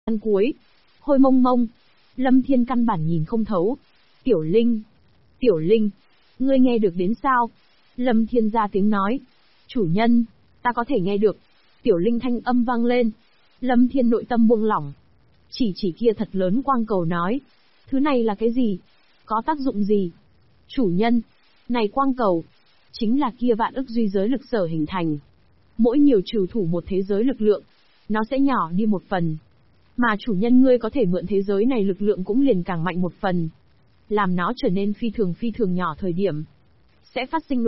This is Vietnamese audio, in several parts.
Ăn cuối. Hôi mông mông. Lâm Thiên căn bản nhìn không thấu. Tiểu Linh, ngươi nghe được đến sao? Lâm Thiên ra tiếng nói. Chủ nhân, ta có thể nghe được. Tiểu Linh thanh âm vang lên. Lâm Thiên nội tâm buông lỏng. Chỉ kia thật lớn quang cầu nói. Thứ này là cái gì? Có tác dụng gì? Chủ nhân, này quang cầu, chính là kia vạn ức duy giới lực sở hình thành. Mỗi nhiều trừ thủ một thế giới lực lượng, nó sẽ nhỏ đi một phần. Mà chủ nhân ngươi có thể mượn thế giới này lực lượng cũng liền càng mạnh một phần. Làm nó trở nên phi thường nhỏ thời điểm. Sẽ phát sinh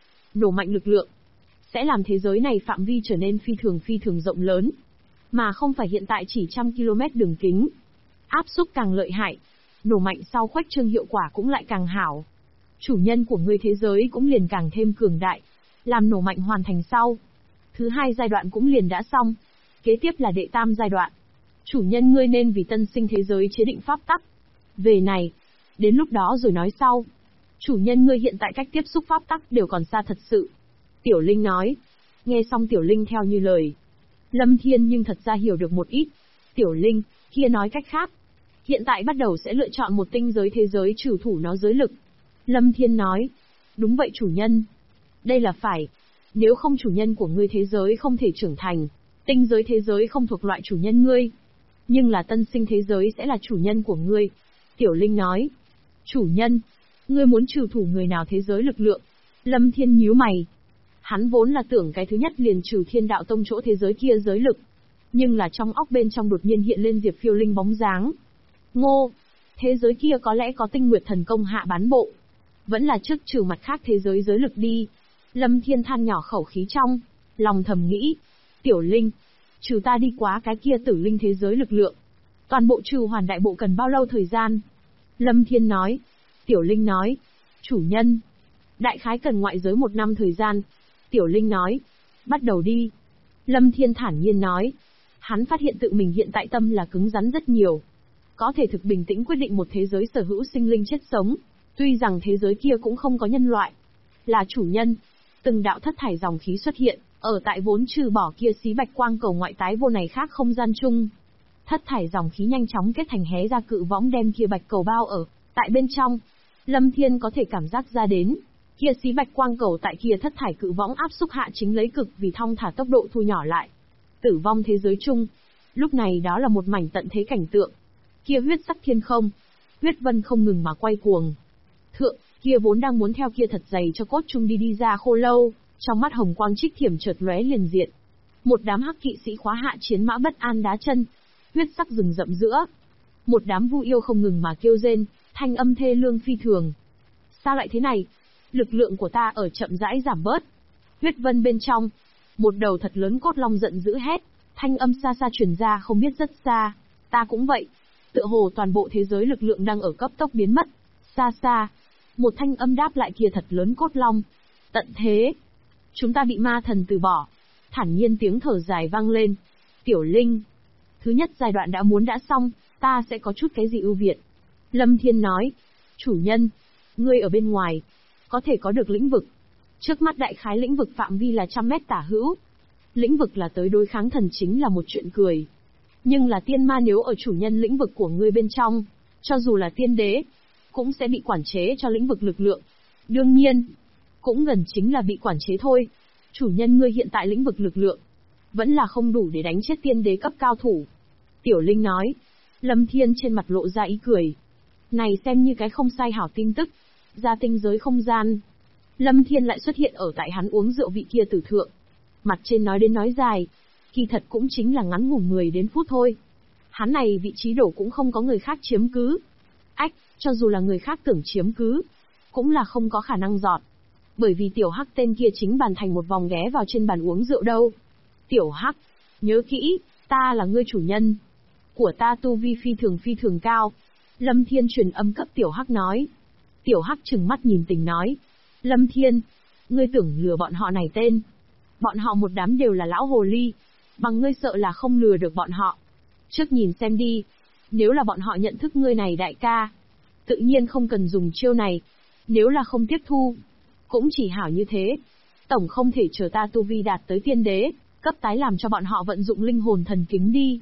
nổ mạnh lực lượng. Sẽ làm thế giới này phạm vi trở nên phi thường rộng lớn. Mà không phải hiện tại chỉ 100 km đường kính. Áp xúc càng lợi hại. Nổ mạnh sau khuếch trương hiệu quả cũng lại càng hảo. Chủ nhân của ngươi thế giới cũng liền càng thêm cường đại. Làm nổ mạnh hoàn thành sau. Thứ hai giai đoạn cũng liền đã xong. Kế tiếp là đệ tam giai đoạn. Chủ nhân ngươi nên vì tân sinh thế giới chế định pháp tắc. Về này, đến lúc đó rồi nói sau. Chủ nhân ngươi hiện tại cách tiếp xúc pháp tắc đều còn xa thật sự. Tiểu Linh nói. Nghe xong Tiểu Linh theo như lời. Lâm Thiên nhưng thật ra hiểu được một ít. Tiểu Linh, kia nói cách khác. Hiện tại bắt đầu sẽ lựa chọn một tinh giới thế giới trừ thủ nó giới lực. Lâm Thiên nói. Đúng vậy chủ nhân. Đây là phải. Nếu không chủ nhân của ngươi thế giới không thể trưởng thành. Tinh giới thế giới không thuộc loại chủ nhân ngươi. Nhưng là tân sinh thế giới sẽ là chủ nhân của ngươi. Tiểu Linh nói. Chủ nhân, ngươi muốn trừ thủ người nào thế giới lực lượng? Lâm Thiên nhíu mày. Hắn vốn là tưởng cái thứ nhất liền trừ Thiên Đạo Tông chỗ thế giới kia giới lực. Nhưng là trong óc bên trong đột nhiên hiện lên Diệp Phiêu Linh bóng dáng. Ngô, thế giới kia có lẽ có Tinh Nguyệt Thần Công hạ bán bộ. Vẫn là trước trừ mặt khác thế giới giới lực đi. Lâm Thiên than nhỏ khẩu khí trong, lòng thầm nghĩ. Tiểu Linh, trừ ta đi quá cái kia Tử Linh thế giới lực lượng. Toàn bộ trừ hoàn đại bộ cần bao lâu thời gian? Lâm Thiên nói. Tiểu Linh nói. Chủ nhân, đại khái cần ngoại giới 1 năm thời gian. Tiểu Linh nói. Bắt đầu đi. Lâm Thiên thản nhiên nói. Hắn phát hiện tự mình hiện tại tâm là cứng rắn rất nhiều. Có thể thực bình tĩnh quyết định một thế giới sở hữu sinh linh chết sống. Tuy rằng thế giới kia cũng không có nhân loại. Là chủ nhân. Từng đạo thất thải dòng khí xuất hiện, ở tại vốn trừ bỏ kia xí bạch quang cầu ngoại tái vô này khác không gian chung. Thất thải dòng khí nhanh chóng kết thành hé ra cự võng đem kia bạch cầu bao ở tại bên trong. Lâm Thiên có thể cảm giác ra đến, kia xí bạch quang cầu tại kia thất thải cự võng áp xúc hạ chính lấy cực vì thong thả tốc độ thu nhỏ lại. Tử vong thế giới chung, lúc này đó là một mảnh tận thế cảnh tượng. Kia huyết sắc thiên không, huyết vân không ngừng mà quay cuồng. Thượng, kia vốn đang muốn theo kia thật dày cho cốt chung đi ra khô lâu, trong mắt hồng quang trích thiểm chợt lóe liền diện. Một đám hắc kỵ sĩ khóa hạ chiến mã bất an đá chân, huyết sắc rừng rậm giữa. Một đám vu yêu không ngừng mà kêu rên, thanh âm thê lương phi thường. Sao lại thế này? Lực lượng của ta ở chậm rãi giảm bớt. Huyết vân bên trong, một đầu thật lớn cốt long giận dữ hét, thanh âm xa xa truyền ra không biết rất xa. Ta cũng vậy. Tựa hồ toàn bộ thế giới lực lượng đang ở cấp tốc biến mất. Xa xa, một thanh âm đáp lại kia thật lớn cốt long. Tận thế. Chúng ta bị ma thần từ bỏ. Thản nhiên tiếng thở dài vang lên. Tiểu Linh, thứ nhất giai đoạn đã xong, ta sẽ có chút cái gì ưu việt. Lâm Thiên nói. Chủ nhân, ngươi ở bên ngoài, có thể có được lĩnh vực. Trước mắt đại khái lĩnh vực phạm vi là 100 mét tả hữu. Lĩnh vực là tới đối kháng thần chính là một chuyện cười. Nhưng là tiên ma nếu ở chủ nhân lĩnh vực của ngươi bên trong, cho dù là tiên đế, cũng sẽ bị quản chế cho lĩnh vực lực lượng. Đương nhiên, cũng gần chính là bị quản chế thôi. Chủ nhân ngươi hiện tại lĩnh vực lực lượng, vẫn là không đủ để đánh chết tiên đế cấp cao thủ. Tiểu Linh nói. Lâm Thiên trên mặt lộ ra ý cười. Này xem như cái không sai hảo tin tức. Ra tinh giới không gian. Lâm Thiên lại xuất hiện ở tại hắn uống rượu vị kia tử thượng. Mặt trên nói đến nói dài, kỳ thật cũng chính là ngắn ngủ 10 đến phút thôi. Hắn này vị trí đổ cũng không có người khác chiếm cứ. Ách, cho dù là người khác tưởng chiếm cứ, cũng là không có khả năng dọn. Bởi vì tiểu hắc tên kia chính bàn thành một vòng ghé vào trên bàn uống rượu đâu. Tiểu hắc, nhớ kỹ, ta là ngươi chủ nhân. Của ta tu vi phi thường cao. Lâm Thiên truyền âm cấp tiểu hắc nói. Tiểu hắc trừng mắt nhìn tình nói. Lâm Thiên, ngươi tưởng lừa bọn họ này tên. Bọn họ một đám đều là lão hồ ly. Bằng ngươi sợ là không lừa được bọn họ. Trước nhìn xem đi. Nếu là bọn họ nhận thức ngươi này đại ca, tự nhiên không cần dùng chiêu này. Nếu là không tiếp thu, cũng chỉ hảo như thế. Tổng không thể chờ ta tu vi đạt tới tiên đế, cấp tái làm cho bọn họ vận dụng linh hồn thần kính đi.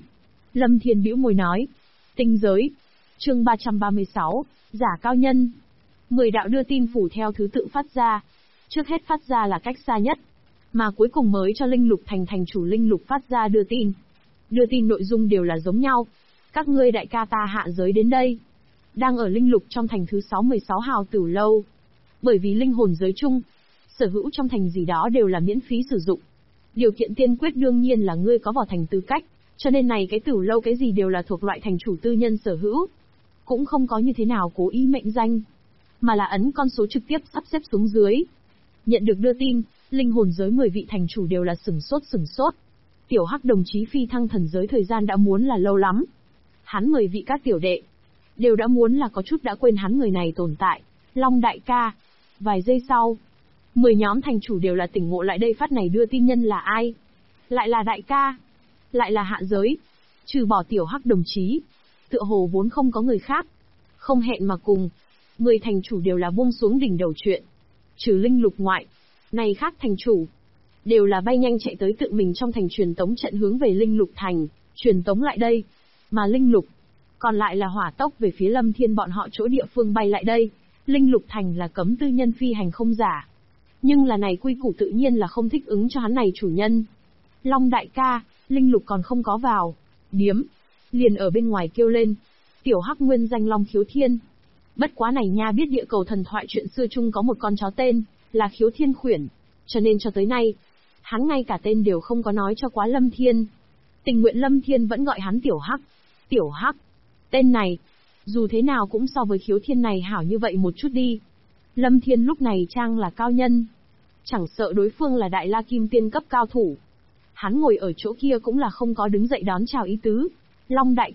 Lâm Thiên bĩu môi nói. Tinh giới. Chương 336, giả cao nhân. 10 đạo đưa tin phủ theo thứ tự phát ra. Trước hết phát ra là cách xa nhất, mà cuối cùng mới cho Linh Lục thành thành chủ Linh Lục phát ra đưa tin. Đưa tin nội dung đều là giống nhau. Các ngươi đại ca ta hạ giới đến đây. Đang ở Linh Lục trong thành thứ 616 hào tử lâu. Bởi vì linh hồn giới chung, sở hữu trong thành gì đó đều là miễn phí sử dụng. Điều kiện tiên quyết đương nhiên là ngươi có vào thành tư cách, cho nên này cái tử lâu cái gì đều là thuộc loại thành chủ tư nhân sở hữu. Cũng không có như thế nào cố ý mệnh danh, mà là ấn con số trực tiếp sắp xếp xuống dưới. Nhận được đưa tin, linh hồn giới 10 vị thành chủ đều là sửng sốt. Tiểu Hắc đồng chí phi thăng thần giới thời gian đã muốn là lâu lắm. Hắn 10 vị các tiểu đệ đều đã muốn là có chút đã quên hắn người này tồn tại. Long đại ca. Vài giây sau, 10 nhóm thành chủ đều là tỉnh ngộ lại đây, phát này đưa tin nhân là ai? Lại là đại ca. Lại là hạ giới. Trừ bỏ Tiểu Hắc đồng chí, tựa hồ vốn không có người khác. Không hẹn mà cùng, 10 thành chủ đều là buông xuống đỉnh đầu chuyện. Trừ Linh Lục ngoại, này khác thành chủ đều là bay nhanh chạy tới tự mình trong thành truyền tống trận hướng về Linh Lục thành, truyền tống lại đây. Mà Linh Lục còn lại là hỏa tốc về phía Lâm Thiên bọn họ chỗ địa phương bay lại đây. Linh Lục thành là cấm tư nhân phi hành không giả, nhưng là này quy củ tự nhiên là không thích ứng cho hắn này chủ nhân. Long đại ca, Linh Lục còn không có vào. Điếm liền ở bên ngoài kêu lên. Tiểu Hắc nguyên danh Long Khiếu Thiên. Bất quá này nha biết địa cầu thần thoại chuyện xưa chung có một con chó tên là Khiếu Thiên Khuyển, cho nên cho tới nay, hắn ngay cả tên đều không có nói cho quá Lâm Thiên. Tình nguyện Lâm Thiên vẫn gọi hắn Tiểu Hắc. Tiểu Hắc. Tên này, dù thế nào cũng so với Khiếu Thiên này hảo như vậy một chút đi. Lâm Thiên lúc này trang là cao nhân, chẳng sợ đối phương là đại la kim tiên cấp cao thủ. Hắn ngồi ở chỗ kia cũng là không có đứng dậy đón chào ý tứ. Long đại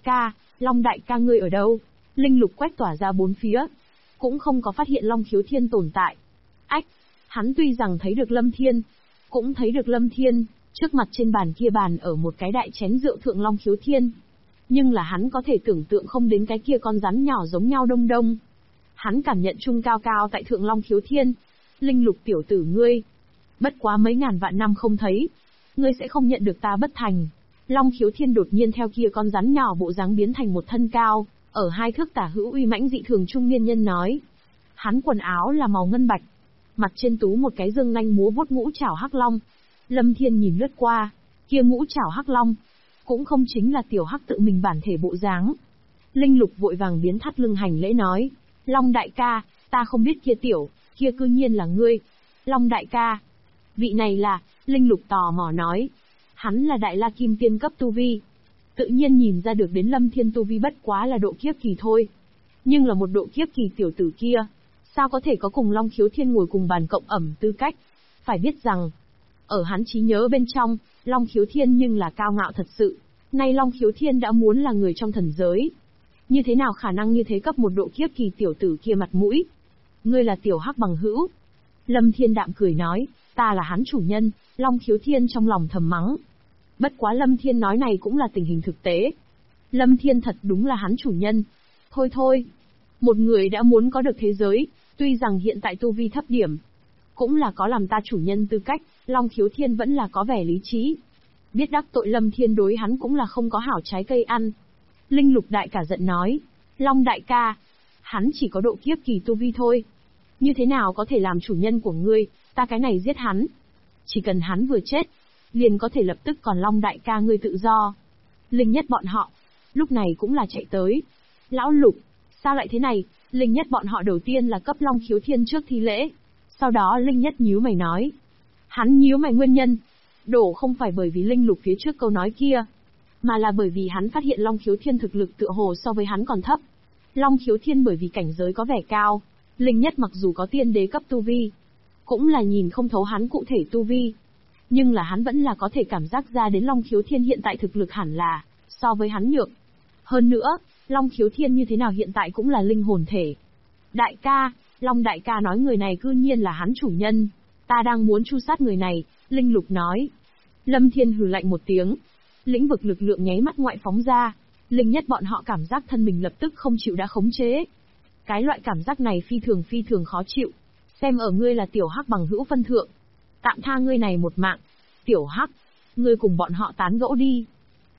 ca ngươi ở đâu? Linh Lục quét tỏa ra bốn phía, cũng không có phát hiện Long Khiếu Thiên tồn tại. Ách, hắn tuy rằng thấy được Lâm Thiên, cũng thấy được Lâm Thiên, trước mặt trên bàn kia bàn ở một cái đại chén rượu thượng Long Khiếu Thiên. Nhưng là hắn có thể tưởng tượng không đến cái kia con rắn nhỏ giống nhau đông đông. Hắn cảm nhận chung cao cao tại thượng Long Khiếu Thiên. Linh Lục tiểu tử ngươi, bất quá mấy ngàn vạn năm không thấy, ngươi sẽ không nhận được ta bất thành. Long Khiếu Thiên đột nhiên theo kia con rắn nhỏ bộ dáng biến thành một thân cao, ở 2 thước tả hữu uy mãnh dị thường trung niên nhân nói. Hắn quần áo là màu ngân bạch, mặt trên tú một cái dương nanh múa vuốt ngũ trảo hắc long. Lâm Thiên nhìn lướt qua, kia ngũ trảo hắc long, cũng không chính là Tiểu Hắc tự mình bản thể bộ dáng. Linh Lục vội vàng biến thắt lưng hành lễ nói, Long đại ca, ta không biết kia cư nhiên là ngươi. Long đại ca, vị này là, Linh Lục tò mò nói, hắn là đại la kim tiên cấp tu vi. Tự nhiên nhìn ra được đến Lâm Thiên tu vi bất quá là độ kiếp kỳ thôi. Nhưng là một độ kiếp kỳ tiểu tử kia, sao có thể có cùng Long Khiếu Thiên ngồi cùng bàn cộng ẩm tư cách? Phải biết rằng, ở hắn trí nhớ bên trong, Long Khiếu Thiên nhưng là cao ngạo thật sự. Nay Long Khiếu Thiên đã muốn là người trong thần giới, như thế nào khả năng như thế cấp một độ kiếp kỳ tiểu tử kia mặt mũi? Ngươi là Tiểu Hắc bằng hữu. Lâm Thiên đạm cười nói, ta là hắn chủ nhân. Long Khiếu Thiên trong lòng thầm mắng. Bất quá Lâm Thiên nói này cũng là tình hình thực tế. Lâm Thiên thật đúng là hắn chủ nhân. Thôi, một người đã muốn có được thế giới, tuy rằng hiện tại tu vi thấp điểm, cũng là có làm ta chủ nhân tư cách. Long Khiếu Thiên vẫn là có vẻ lý trí. Biết đắc tội Lâm Thiên đối hắn cũng là không có hảo trái cây ăn. Linh Lục đại cả giận nói, Long đại ca, hắn chỉ có độ kiếp kỳ tu vi thôi. Như thế nào có thể làm chủ nhân của ngươi, ta cái này giết hắn. Chỉ cần hắn vừa chết, liền có thể lập tức còn Long đại ca ngươi tự do. Linh Nhất bọn họ, lúc này cũng là chạy tới. Lão Lục, sao lại thế này? Linh Nhất bọn họ đầu tiên là cấp Long Khiếu Thiên trước thi lễ. Sau đó Linh Nhất nhíu mày nói. Hắn nhíu mày nguyên nhân, đổ không phải bởi vì Linh Lục phía trước câu nói kia, mà là bởi vì hắn phát hiện Long Khiếu Thiên thực lực tựa hồ so với hắn còn thấp. Long Khiếu Thiên bởi vì cảnh giới có vẻ cao, Linh Nhất mặc dù có tiên đế cấp tu vi, cũng là nhìn không thấu hắn cụ thể tu vi. Nhưng là hắn vẫn là có thể cảm giác ra đến Long Khiếu Thiên hiện tại thực lực hẳn là so với hắn nhược. Hơn nữa, Long Khiếu Thiên như thế nào hiện tại cũng là linh hồn thể. Đại ca, Long đại ca nói người này cư nhiên là hắn chủ nhân. Ta đang muốn tru sát người này, Linh Lục nói. Lâm Thiên hừ lạnh một tiếng. Lĩnh vực lực lượng nháy mắt ngoại phóng ra. Linh Nhất bọn họ cảm giác thân mình lập tức không chịu đã khống chế. Cái loại cảm giác này phi thường khó chịu. Xem ở ngươi là Tiểu Hắc bằng hữu phân thượng, tạm tha ngươi này một mạng. Tiểu Hắc, ngươi cùng bọn họ tán gẫu đi.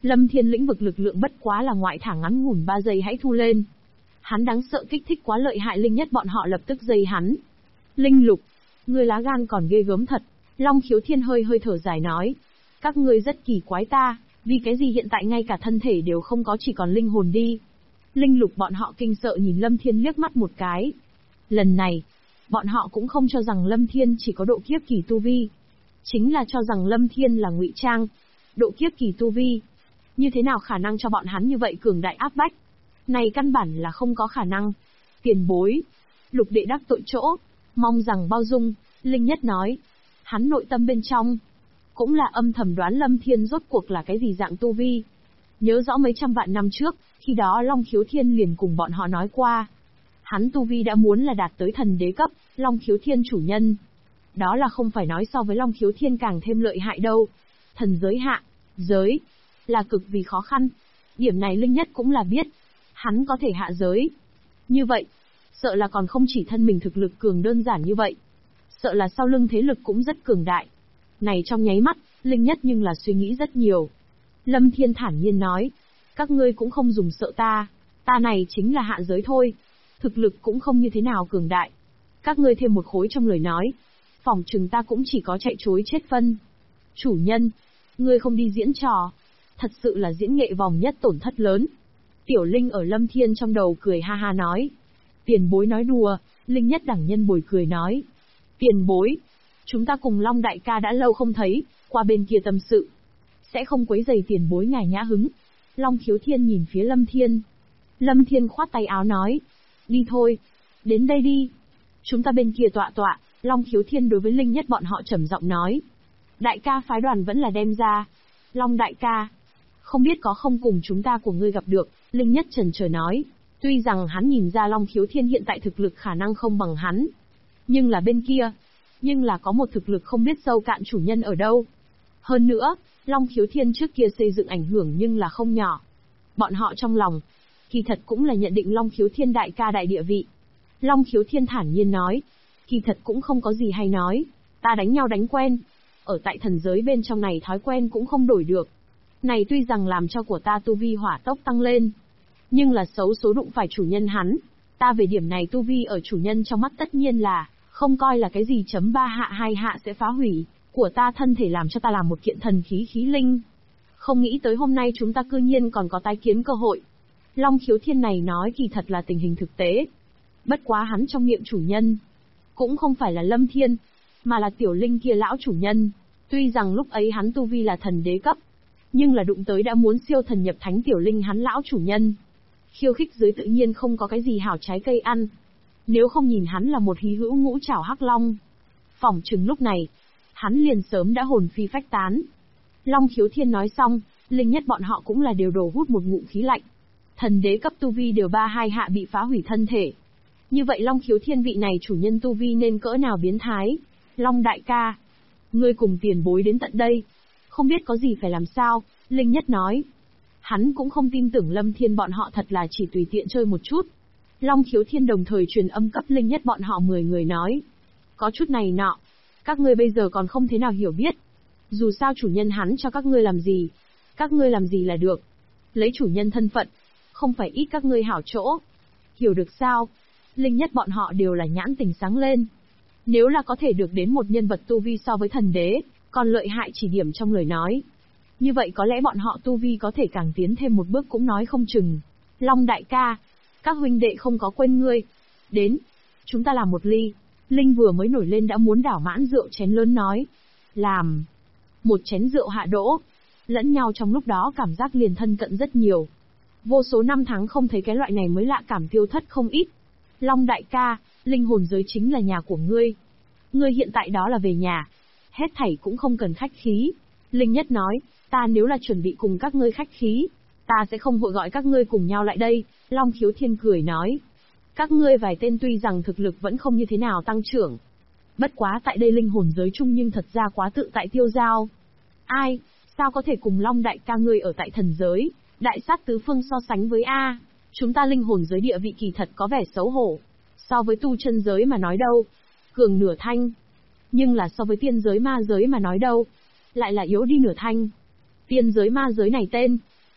Lâm Thiên lĩnh vực lực lượng bất quá là ngoại thả ngắn ngủn 3 giây hãy thu lên. Hắn đáng sợ kích thích quá lợi hại, Linh Nhất bọn họ lập tức dây hắn. Linh Lục, ngươi lá gan còn ghê gớm thật. Long Khiếu Thiên hơi hơi thở dài nói. Các ngươi rất kỳ quái ta, vì cái gì hiện tại ngay cả thân thể đều không có, chỉ còn linh hồn đi. Linh Lục bọn họ kinh sợ nhìn Lâm Thiên liếc mắt một cái. Lần này, bọn họ cũng không cho rằng Lâm Thiên chỉ có độ kiếp kỳ tu vi. Chính là cho rằng Lâm Thiên là ngụy trang. Độ kiếp kỳ tu vi. Như thế nào khả năng cho bọn hắn như vậy cường đại áp bách? Này căn bản là không có khả năng. Tiền bối. Lục đệ đắc tội chỗ. Mong rằng bao dung, Linh Nhất nói. Hắn nội tâm bên trong cũng là âm thầm đoán Lâm Thiên rốt cuộc là cái gì dạng tu vi. Nhớ rõ mấy trăm vạn năm trước, khi đó Long Khiếu Thiên liền cùng bọn họ nói qua. Hắn tu vi đã muốn là đạt tới thần đế cấp, Long Khiếu Thiên chủ nhân. Đó là không phải nói so với Long Khiếu Thiên càng thêm lợi hại đâu. Thần giới hạ, giới, là cực vì khó khăn. Điểm này Linh Nhất cũng là biết. Hắn có thể hạ giới. Như vậy, sợ là còn không chỉ thân mình thực lực cường đơn giản như vậy. Sợ là sau lưng thế lực cũng rất cường đại. Này trong nháy mắt, Linh Nhất nhưng là suy nghĩ rất nhiều. Lâm Thiên thản nhiên nói. Các ngươi cũng không dùng sợ ta. Ta này chính là hạ giới thôi. Thực lực cũng không như thế nào cường đại. Các ngươi thêm một khối trong lời nói. Phỏng chừng ta cũng chỉ có chạy chối chết phân. Chủ nhân, ngươi không đi diễn trò. Thật sự là diễn nghệ vòng nhất tổn thất lớn. Tiểu Linh ở Lâm Thiên trong đầu cười ha ha nói. Tiền bối nói đùa, Linh Nhất đẳng nhân bồi cười nói. Tiền bối, chúng ta cùng Long đại ca đã lâu không thấy, qua bên kia tâm sự. Sẽ không quấy rầy tiền bối ngài nhã hứng. Long Khiếu Thiên nhìn phía Lâm Thiên. Lâm Thiên khoát tay áo nói. Đi thôi, đến đây đi. Chúng ta bên kia tọa tọa, Long Khiếu Thiên đối với Linh Nhất bọn họ trầm giọng nói. Đại ca phái đoàn vẫn là đem ra. Long đại ca, không biết có không cùng chúng ta của ngươi gặp được, Linh Nhất chần chờ nói. Tuy rằng hắn nhìn ra Long Khiếu Thiên hiện tại thực lực khả năng không bằng hắn. Nhưng là bên kia, nhưng là có một thực lực không biết sâu cạn chủ nhân ở đâu. Hơn nữa, Long Khiếu Thiên trước kia xây dựng ảnh hưởng nhưng là không nhỏ. Bọn họ trong lòng, kỳ thật cũng là nhận định Long Khiếu Thiên đại ca đại địa vị. Long Khiếu Thiên thản nhiên nói, kỳ thật cũng không có gì hay nói, ta đánh nhau đánh quen. Ở tại thần giới bên trong này thói quen cũng không đổi được. Này tuy rằng làm cho của ta tu vi hỏa tốc tăng lên, nhưng là xấu số đụng phải chủ nhân hắn. Ta về điểm này tu vi ở chủ nhân trong mắt tất nhiên là không coi là cái gì chấm 3 hạ 2 hạ sẽ phá hủy của ta thân thể, làm cho ta làm một kiện thần khí khí linh. Không nghĩ tới hôm nay chúng ta cư nhiên còn có tái kiến cơ hội. Long Khiếu Thiên này nói kỳ thật là tình hình thực tế. Bất quá hắn trong miệng chủ nhân cũng không phải là Lâm Thiên, mà là Tiểu Linh kia lão chủ nhân. Tuy rằng lúc ấy hắn tu vi là thần đế cấp, nhưng là đụng tới đã muốn siêu thần nhập thánh Tiểu Linh hắn lão chủ nhân. Khiêu khích dưới tự nhiên không có cái gì hảo trái cây ăn. Nếu không nhìn hắn là một hí hữu ngũ trảo hắc long, phỏng chừng lúc này hắn liền sớm đã hồn phi phách tán. Long Khiếu Thiên nói xong, Linh Nhất bọn họ cũng là đều đổ hút một ngụm khí lạnh. Thần đế cấp tu vi đều 3-2 hạ bị phá hủy thân thể. Như vậy Long Khiếu Thiên vị này chủ nhân tu vi nên cỡ nào biến thái. Long đại ca, ngươi cùng tiền bối đến tận đây, không biết có gì phải làm sao, Linh Nhất nói. Hắn cũng không tin tưởng Lâm Thiên bọn họ thật là chỉ tùy tiện chơi một chút. Long Khiếu Thiên đồng thời truyền âm cấp Linh Nhất bọn họ 10 người nói. Có chút này nọ, các ngươi bây giờ còn không thế nào hiểu biết. Dù sao chủ nhân hắn cho các ngươi làm gì, các ngươi làm gì là được. Lấy chủ nhân thân phận, không phải ít các ngươi hảo chỗ. Hiểu được sao? Linh Nhất bọn họ đều là nhãn tình sáng lên. Nếu là có thể được đến một nhân vật tu vi so với thần đế, còn lợi hại chỉ điểm trong lời nói, như vậy có lẽ bọn họ tu vi có thể càng tiến thêm một bước cũng nói không chừng. Long đại ca, các huynh đệ không có quên ngươi. Đến, chúng ta làm một ly. Linh vừa mới nổi lên đã muốn đảo mãn rượu chén lớn nói. Làm. Một chén rượu hạ đỗ. Lẫn nhau trong lúc đó cảm giác liền thân cận rất nhiều. Vô số năm tháng không thấy cái loại này mới lạ cảm tiêu thất không ít. Long đại ca, linh hồn giới chính là nhà của ngươi. Ngươi hiện tại đó là về nhà. Hết thảy cũng không cần khách khí. Linh Nhất nói, ta nếu là chuẩn bị cùng các ngươi khách khí, ta sẽ không vội gọi các ngươi cùng nhau lại đây. Long Khiếu Thiên cười nói. Các ngươi vài tên tuy rằng thực lực vẫn không như thế nào tăng trưởng. Bất quá tại đây linh hồn giới chung nhưng thật ra quá tự tại tiêu dao. Ai, sao có thể cùng Long đại ca ngươi ở tại thần giới, đại sát tứ phương so sánh với A. Chúng ta linh hồn giới địa vị kỳ thật có vẻ xấu hổ. So với tu chân giới mà nói đâu, cường nửa thanh. Nhưng là so với tiên giới ma giới mà nói đâu, lại là yếu đi nửa thanh. Tiên giới ma giới này tên,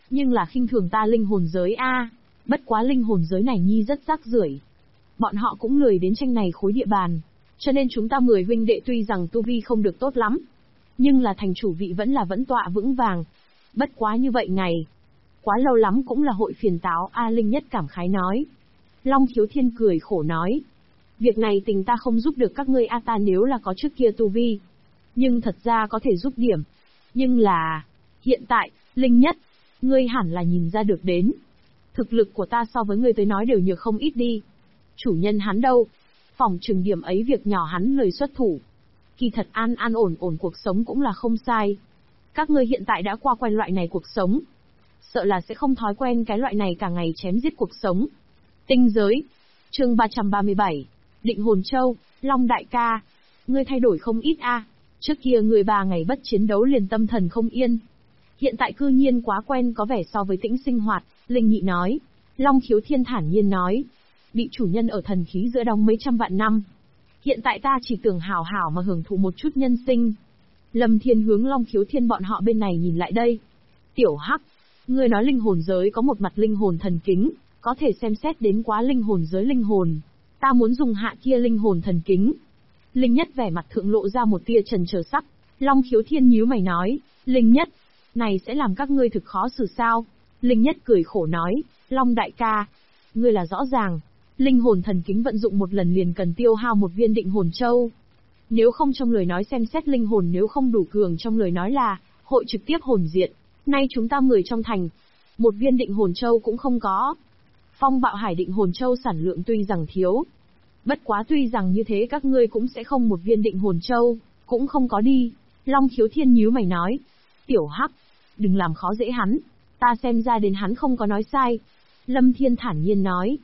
Nhưng là khinh thường ta linh hồn giới a. Bất quá linh hồn giới này nhi rất rác rưởi. Bọn họ cũng lười đến tranh này khối địa bàn. Cho nên chúng ta 10 huynh đệ tuy rằng tu vi không được tốt lắm, nhưng là thành chủ vị vẫn là vẫn tọa vững vàng. Bất quá như vậy ngày, quá lâu lắm cũng là hội phiền táo A Linh Nhất cảm khái nói. Long Khiếu Thiên cười khổ nói. Việc này tình ta không giúp được các ngươi A, ta nếu là có trước kia tu vi, nhưng thật ra có thể giúp điểm. Nhưng là, hiện tại, Linh Nhất, ngươi hẳn là nhìn ra được đến. Thực lực của ta so với ngươi tới nói đều nhược không ít đi. Chủ nhân hắn đâu? Phòng trừng điểm ấy việc nhỏ hắn lời xuất thủ. Kỳ thật an an ổn ổn cuộc sống cũng là không sai. Các ngươi hiện tại đã qua quen loại này cuộc sống, sợ là sẽ không thói quen cái loại này cả ngày chém giết cuộc sống. Tinh giới. Chương 337. Định Hồn Châu, Long đại ca. Ngươi thay đổi không ít a. Trước kia người 3 ngày bất chiến đấu liền tâm thần không yên. Hiện tại cư nhiên quá quen có vẻ so với tĩnh sinh hoạt, Linh Nhị nói. Long Khiếu Thiên thản nhiên nói. Bị chủ nhân ở thần khí giữa đóng mấy trăm vạn năm. Hiện tại ta chỉ tưởng hảo hảo mà hưởng thụ một chút nhân sinh. Lâm Thiên hướng Long Khiếu Thiên bọn họ bên này nhìn lại đây. Tiểu Hắc, ngươi nói linh hồn giới có một mặt linh hồn thần kính, có thể xem xét đến quá linh hồn giới linh hồn. Ta muốn dùng hạ kia linh hồn thần kính. Linh Nhất vẻ mặt thượng lộ ra một tia trần chờ sắc. Long Khiếu Thiên nhíu mày nói, Linh Nhất, này sẽ làm các ngươi thực khó xử sao? Linh Nhất cười khổ nói, Long đại ca, ngươi là rõ ràng, linh hồn thần kính vận dụng một lần liền cần tiêu hao một viên định hồn châu. Nếu không trong lời nói xem xét linh hồn nếu không đủ cường trong lời nói là, hội trực tiếp hồn diệt. Nay chúng ta 10 trong thành, một viên định hồn châu cũng không có. Phong Bạo Hải định hồn châu sản lượng tuy rằng thiếu, bất quá tuy rằng như thế các ngươi cũng sẽ không một viên định hồn châu, cũng không có đi. Long Khiếu Thiên nhíu mày nói, Tiểu Hắc, đừng làm khó dễ hắn, ta xem ra đến hắn không có nói sai. Lâm Thiên thản nhiên nói,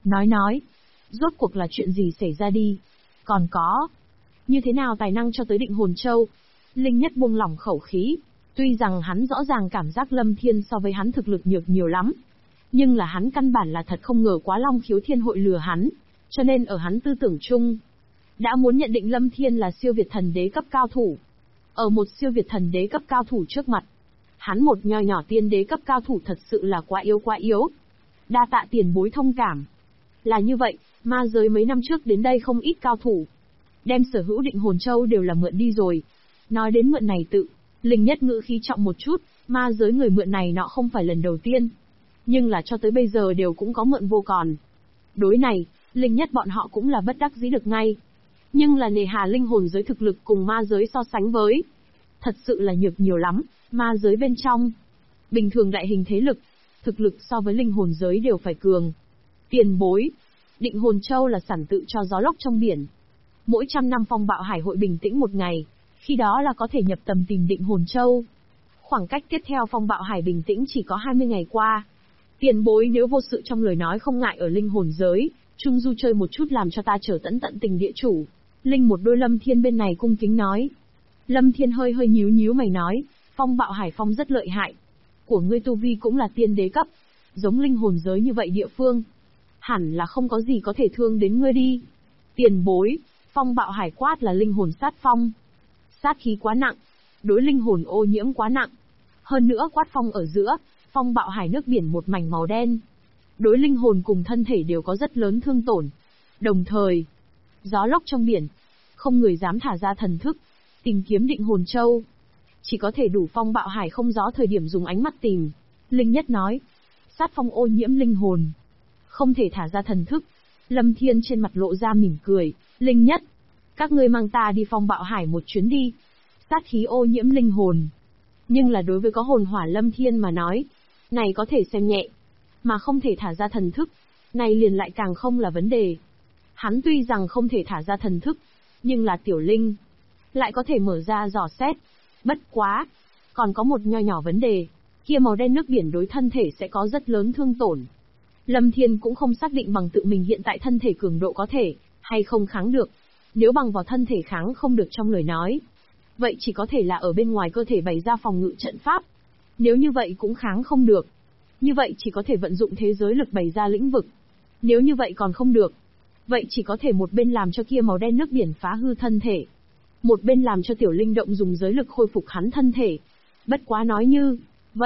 rốt cuộc là chuyện gì xảy ra đi. Còn có, như thế nào tài năng cho tới định hồn châu? Linh Nhất buông lỏng khẩu khí, tuy rằng hắn rõ ràng cảm giác Lâm Thiên so với hắn thực lực nhược nhiều lắm, nhưng là hắn căn bản là thật không ngờ quá Long Khiếu Thiên hội lừa hắn, cho nên ở hắn tư tưởng chung, đã muốn nhận định Lâm Thiên là siêu việt thần đế cấp cao thủ. Ở một siêu việt thần đế cấp cao thủ trước mặt, hắn một nho nhỏ tiên đế cấp cao thủ thật sự là quá yếu. Đa tạ tiền bối thông cảm. Là như vậy, ma giới mấy năm trước đến đây không ít cao thủ, đem sở hữu định hồn châu đều là mượn đi rồi. Nói đến mượn này tự, Linh Nhất ngữ khí trọng một chút, ma giới người mượn này nọ không phải lần đầu tiên, nhưng là cho tới bây giờ đều cũng có mượn vô còn. Đối này, Linh Nhất bọn họ cũng là bất đắc dĩ được ngay. Nhưng là nề hà linh hồn giới thực lực cùng ma giới so sánh với, thật sự là nhược nhiều lắm. Ma giới bên trong, bình thường đại hình thế lực, thực lực so với linh hồn giới đều phải cường. Tiền bối, định hồn châu là sản tự cho gió lốc trong biển. Mỗi 100 năm Phong Bạo Hải hội bình tĩnh một ngày, khi đó là có thể nhập tầm tìm định hồn châu. Khoảng cách tiếp theo Phong Bạo Hải bình tĩnh chỉ có 20 ngày qua. Tiền bối nếu vô sự trong lời nói không ngại ở linh hồn giới, trung du chơi một chút làm cho ta trở tận tình địa chủ. Linh một đôi Lâm Thiên bên này cung kính nói. Lâm Thiên hơi nhíu mày nói, Phong Bạo Hải Phong rất lợi hại. Của ngươi tu vi cũng là tiên đế cấp, giống linh hồn giới như vậy địa phương, hẳn là không có gì có thể thương đến ngươi đi. Tiền bối, Phong Bạo Hải quát là linh hồn sát phong. Sát khí quá nặng, đối linh hồn ô nhiễm quá nặng. Hơn nữa quát phong ở giữa, Phong Bạo Hải nước biển một mảnh màu đen. Đối linh hồn cùng thân thể đều có rất lớn thương tổn. Đồng thời, gió lốc trong biển, không người dám thả ra thần thức, tìm kiếm định hồn châu. Chỉ có thể đủ Phong Bạo Hải không gió thời điểm dùng ánh mắt tìm. Linh Nhất nói, sát phong ô nhiễm linh hồn, không thể thả ra thần thức. Lâm Thiên trên mặt lộ ra mỉm cười, Linh Nhất, các ngươi mang ta đi Phong Bạo Hải một chuyến đi. Sát khí ô nhiễm linh hồn. Nhưng là đối với có hồn hỏa Lâm Thiên mà nói, này có thể xem nhẹ, mà không thể thả ra thần thức, này liền lại càng không là vấn đề. Hắn tuy rằng không thể thả ra thần thức, nhưng là tiểu linh, lại có thể mở ra dò xét. Bất quá, còn có một nho nhỏ vấn đề, kia màu đen nước biển đối thân thể sẽ có rất lớn thương tổn. Lâm Thiên cũng không xác định bằng tự mình hiện tại thân thể cường độ có thể, hay không kháng được. Nếu bằng vào thân thể kháng không được trong lời nói, vậy chỉ có thể là ở bên ngoài cơ thể bày ra phòng ngự trận pháp. Nếu như vậy cũng kháng không được, như vậy chỉ có thể vận dụng thế giới lực bày ra lĩnh vực. Nếu như vậy còn không được, vậy chỉ có thể một bên làm cho kia màu đen nước biển phá hư thân thể, một bên làm cho tiểu linh động dùng giới lực khôi phục hắn thân thể. Bất quá nói như vậy,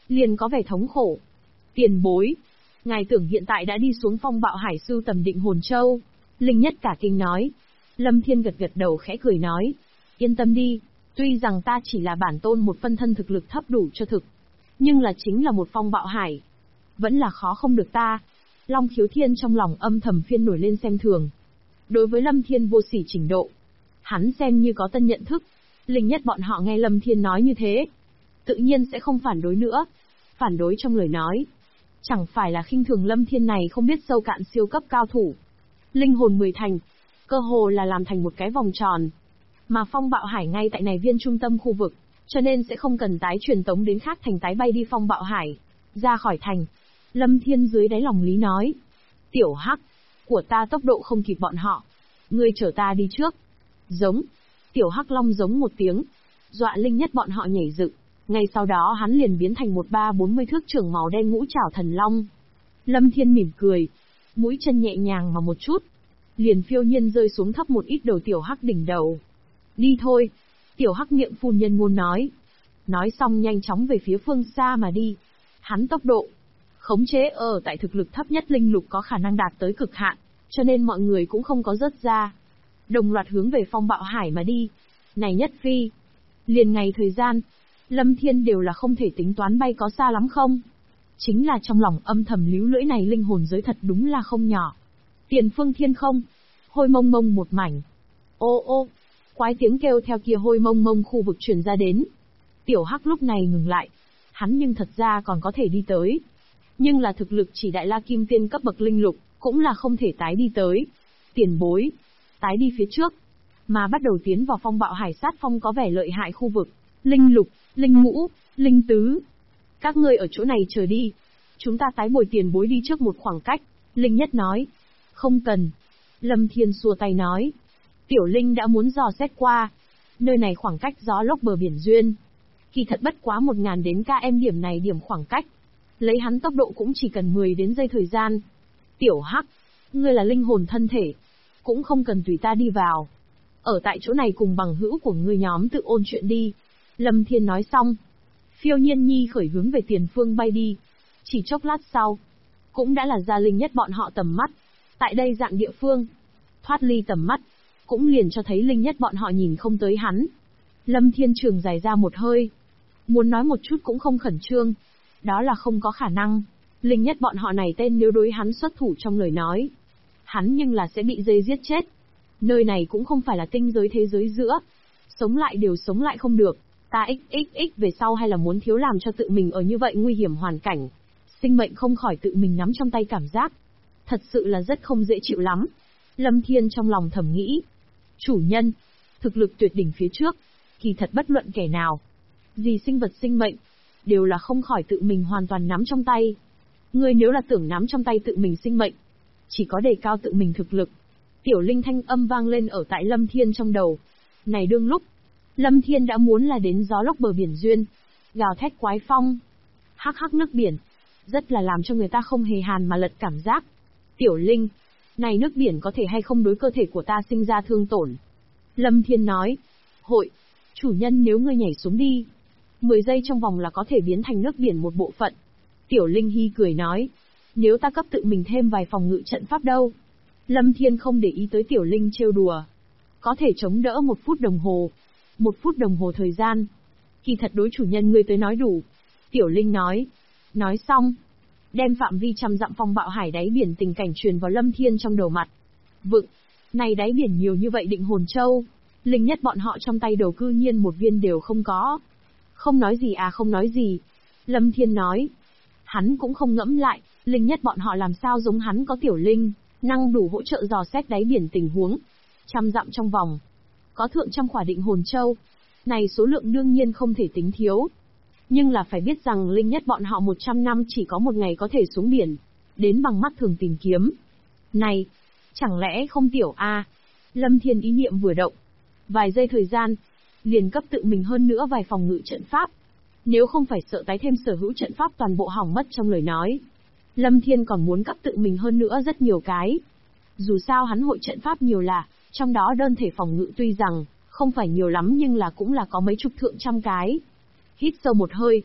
liền có vẻ thống khổ. Tiền bối, ngài tưởng hiện tại đã đi xuống phong bạo hải sưu tầm định hồn châu. Linh Nhất cả kinh nói. Lâm Thiên gật gật đầu khẽ cười nói. Yên tâm đi, tuy rằng ta chỉ là bản tôn một phân thân thực lực thấp đủ cho thực, nhưng là chính là một phong bạo hải, vẫn là khó không được ta. Long Khiếu Thiên trong lòng âm thầm phiên nổi lên xem thường. Đối với Lâm Thiên vô sỉ trình độ, hắn xem như có tân nhận thức. Linh Nhất bọn họ nghe Lâm Thiên nói như thế, tự nhiên sẽ không phản đối nữa. Phản đối trong lời nói, chẳng phải là khinh thường Lâm Thiên này không biết sâu cạn siêu cấp cao thủ. Linh hồn 10 thành, cơ hồ là làm thành một cái vòng tròn. Mà phong bạo hải ngay tại này viên trung tâm khu vực, cho nên sẽ không cần tái truyền tống đến khác thành tái bay đi phong bạo hải. Ra khỏi thành, Lâm Thiên dưới đáy lòng lý nói. Tiểu Hắc, của ta tốc độ không kịp bọn họ. Ngươi chở ta đi trước. Giống. Tiểu Hắc Long giống một tiếng, dọa Linh Nhất bọn họ nhảy dựng. Ngay sau đó hắn liền biến thành một 30-40 thước trưởng màu đen ngũ trảo thần long. Lâm Thiên mỉm cười, mũi chân nhẹ nhàng mà một chút, liền phiêu nhiên rơi xuống thấp một ít đầu Tiểu Hắc đỉnh đầu. Đi thôi. Tiểu Hắc miệng phun nhân ngôn nói. Nói xong nhanh chóng về phía phương xa mà đi. Hắn tốc độ khống chế ở tại thực lực thấp nhất linh lục có khả năng đạt tới cực hạn, cho nên mọi người cũng không có rớt ra. Đồng loạt hướng về phong bạo hải mà đi. Này nhất phi, liền ngày thời gian, Lâm Thiên đều là không thể tính toán bay có xa lắm không. Chính là trong lòng âm thầm líu lưỡi này linh hồn giới thật đúng là không nhỏ. Tiền phương thiên không, hôi mông mông một mảnh. Ô ô, quái tiếng kêu theo kia hôi mông mông khu vực truyền ra đến. Tiểu Hắc lúc này ngừng lại, hắn nhưng thật ra còn có thể đi tới. Nhưng là thực lực chỉ đại la kim tiên cấp bậc linh lục, cũng là không thể tái đi tới. Tiền bối, tái đi phía trước, mà bắt đầu tiến vào phong bạo hải sát phong có vẻ lợi hại khu vực. Linh lục, linh ngũ, linh tứ. Các ngươi ở chỗ này chờ đi. Chúng ta tái bồi tiền bối đi trước một khoảng cách. Linh Nhất nói. Không cần. Lâm Thiên xua tay nói. Tiểu Linh đã muốn dò xét qua. Nơi này khoảng cách gió lốc bờ biển duyên. Kỳ thật bất quá 1000 đến km điểm này điểm khoảng cách. Lấy hắn tốc độ cũng chỉ cần 10 đến giây thời gian. Tiểu Hắc, ngươi là linh hồn thân thể, cũng không cần tùy ta đi vào. Ở tại chỗ này cùng bằng hữu của ngươi nhóm tự ôn chuyện đi. Lâm Thiên nói xong, phiêu nhiên nhi khởi hướng về tiền phương bay đi. Chỉ chốc lát sau, cũng đã là ra Linh Nhất bọn họ tầm mắt. Tại đây dạng địa phương, thoát ly tầm mắt, cũng liền cho thấy Linh Nhất bọn họ nhìn không tới hắn. Lâm Thiên trường dài ra một hơi, muốn nói một chút cũng không khẩn trương. Đó là không có khả năng. Linh Nhất bọn họ này tên nếu đối hắn xuất thủ trong lời nói, hắn nhưng là sẽ bị dây giết chết. Nơi này cũng không phải là tinh giới thế giới giữa, sống lại đều sống lại không được. Ta xxx về sau hay là muốn thiếu làm cho tự mình ở như vậy nguy hiểm hoàn cảnh. Sinh mệnh không khỏi tự mình nắm trong tay cảm giác. Thật sự là rất không dễ chịu lắm. Lâm Thiên trong lòng thầm nghĩ. Chủ nhân, thực lực tuyệt đỉnh phía trước, kỳ thật bất luận kẻ nào, gì sinh vật sinh mệnh, đều là không khỏi tự mình hoàn toàn nắm trong tay. Ngươi nếu là tưởng nắm trong tay tự mình sinh mệnh, chỉ có đề cao tự mình thực lực. Tiểu Linh thanh âm vang lên ở tại Lâm Thiên trong đầu. Này đương lúc, Lâm Thiên đã muốn là đến gió lốc bờ biển duyên, gào thét quái phong, hắc hắc nước biển, rất là làm cho người ta không hề hàn mà lật cảm giác. Tiểu Linh, này nước biển có thể hay không đối cơ thể của ta sinh ra thương tổn? Lâm Thiên nói, hội, chủ nhân nếu ngươi nhảy xuống đi, 10 giây trong vòng là có thể biến thành nước biển một bộ phận. Tiểu Linh hi cười nói, nếu ta cấp tự mình thêm vài phòng ngự trận pháp đâu? Lâm Thiên không để ý tới Tiểu Linh trêu đùa. Có thể chống đỡ 1 phút đồng hồ. 1 phút đồng hồ thời gian. Kỳ thật đối chủ nhân ngươi tới nói đủ. Tiểu Linh nói. Nói xong, đem phạm vi 100 dặm phong bạo hải đáy biển tình cảnh truyền vào Lâm Thiên trong đầu mặt. Vựng, này đáy biển nhiều như vậy định hồn châu. Linh Nhất bọn họ trong tay đầu cư nhiên một viên đều không có. Không nói gì à không nói gì. Lâm Thiên nói. Hắn cũng không ngẫm lại, Linh Nhất bọn họ làm sao giống hắn có Tiểu Linh, năng đủ hỗ trợ dò xét đáy biển tình huống. 100 dặm trong vòng, có thượng trăm khỏa định hồn châu. Này số lượng đương nhiên không thể tính thiếu. Nhưng là phải biết rằng Linh Nhất bọn họ 100 năm chỉ có một ngày có thể xuống biển, đến bằng mắt thường tìm kiếm. Này, chẳng lẽ không tiểu a? Lâm Thiên ý niệm vừa động, vài giây thời gian, liền cấp tự mình hơn nữa vài phòng ngự trận pháp. Nếu không phải sợ tái thêm sở hữu trận pháp toàn bộ hỏng mất trong lời nói, Lâm Thiên còn muốn cấp tự mình hơn nữa rất nhiều cái. Dù sao hắn hội trận pháp nhiều là, trong đó đơn thể phòng ngự tuy rằng không phải nhiều lắm nhưng là cũng là có mấy chục thượng trăm cái. Hít sâu một hơi,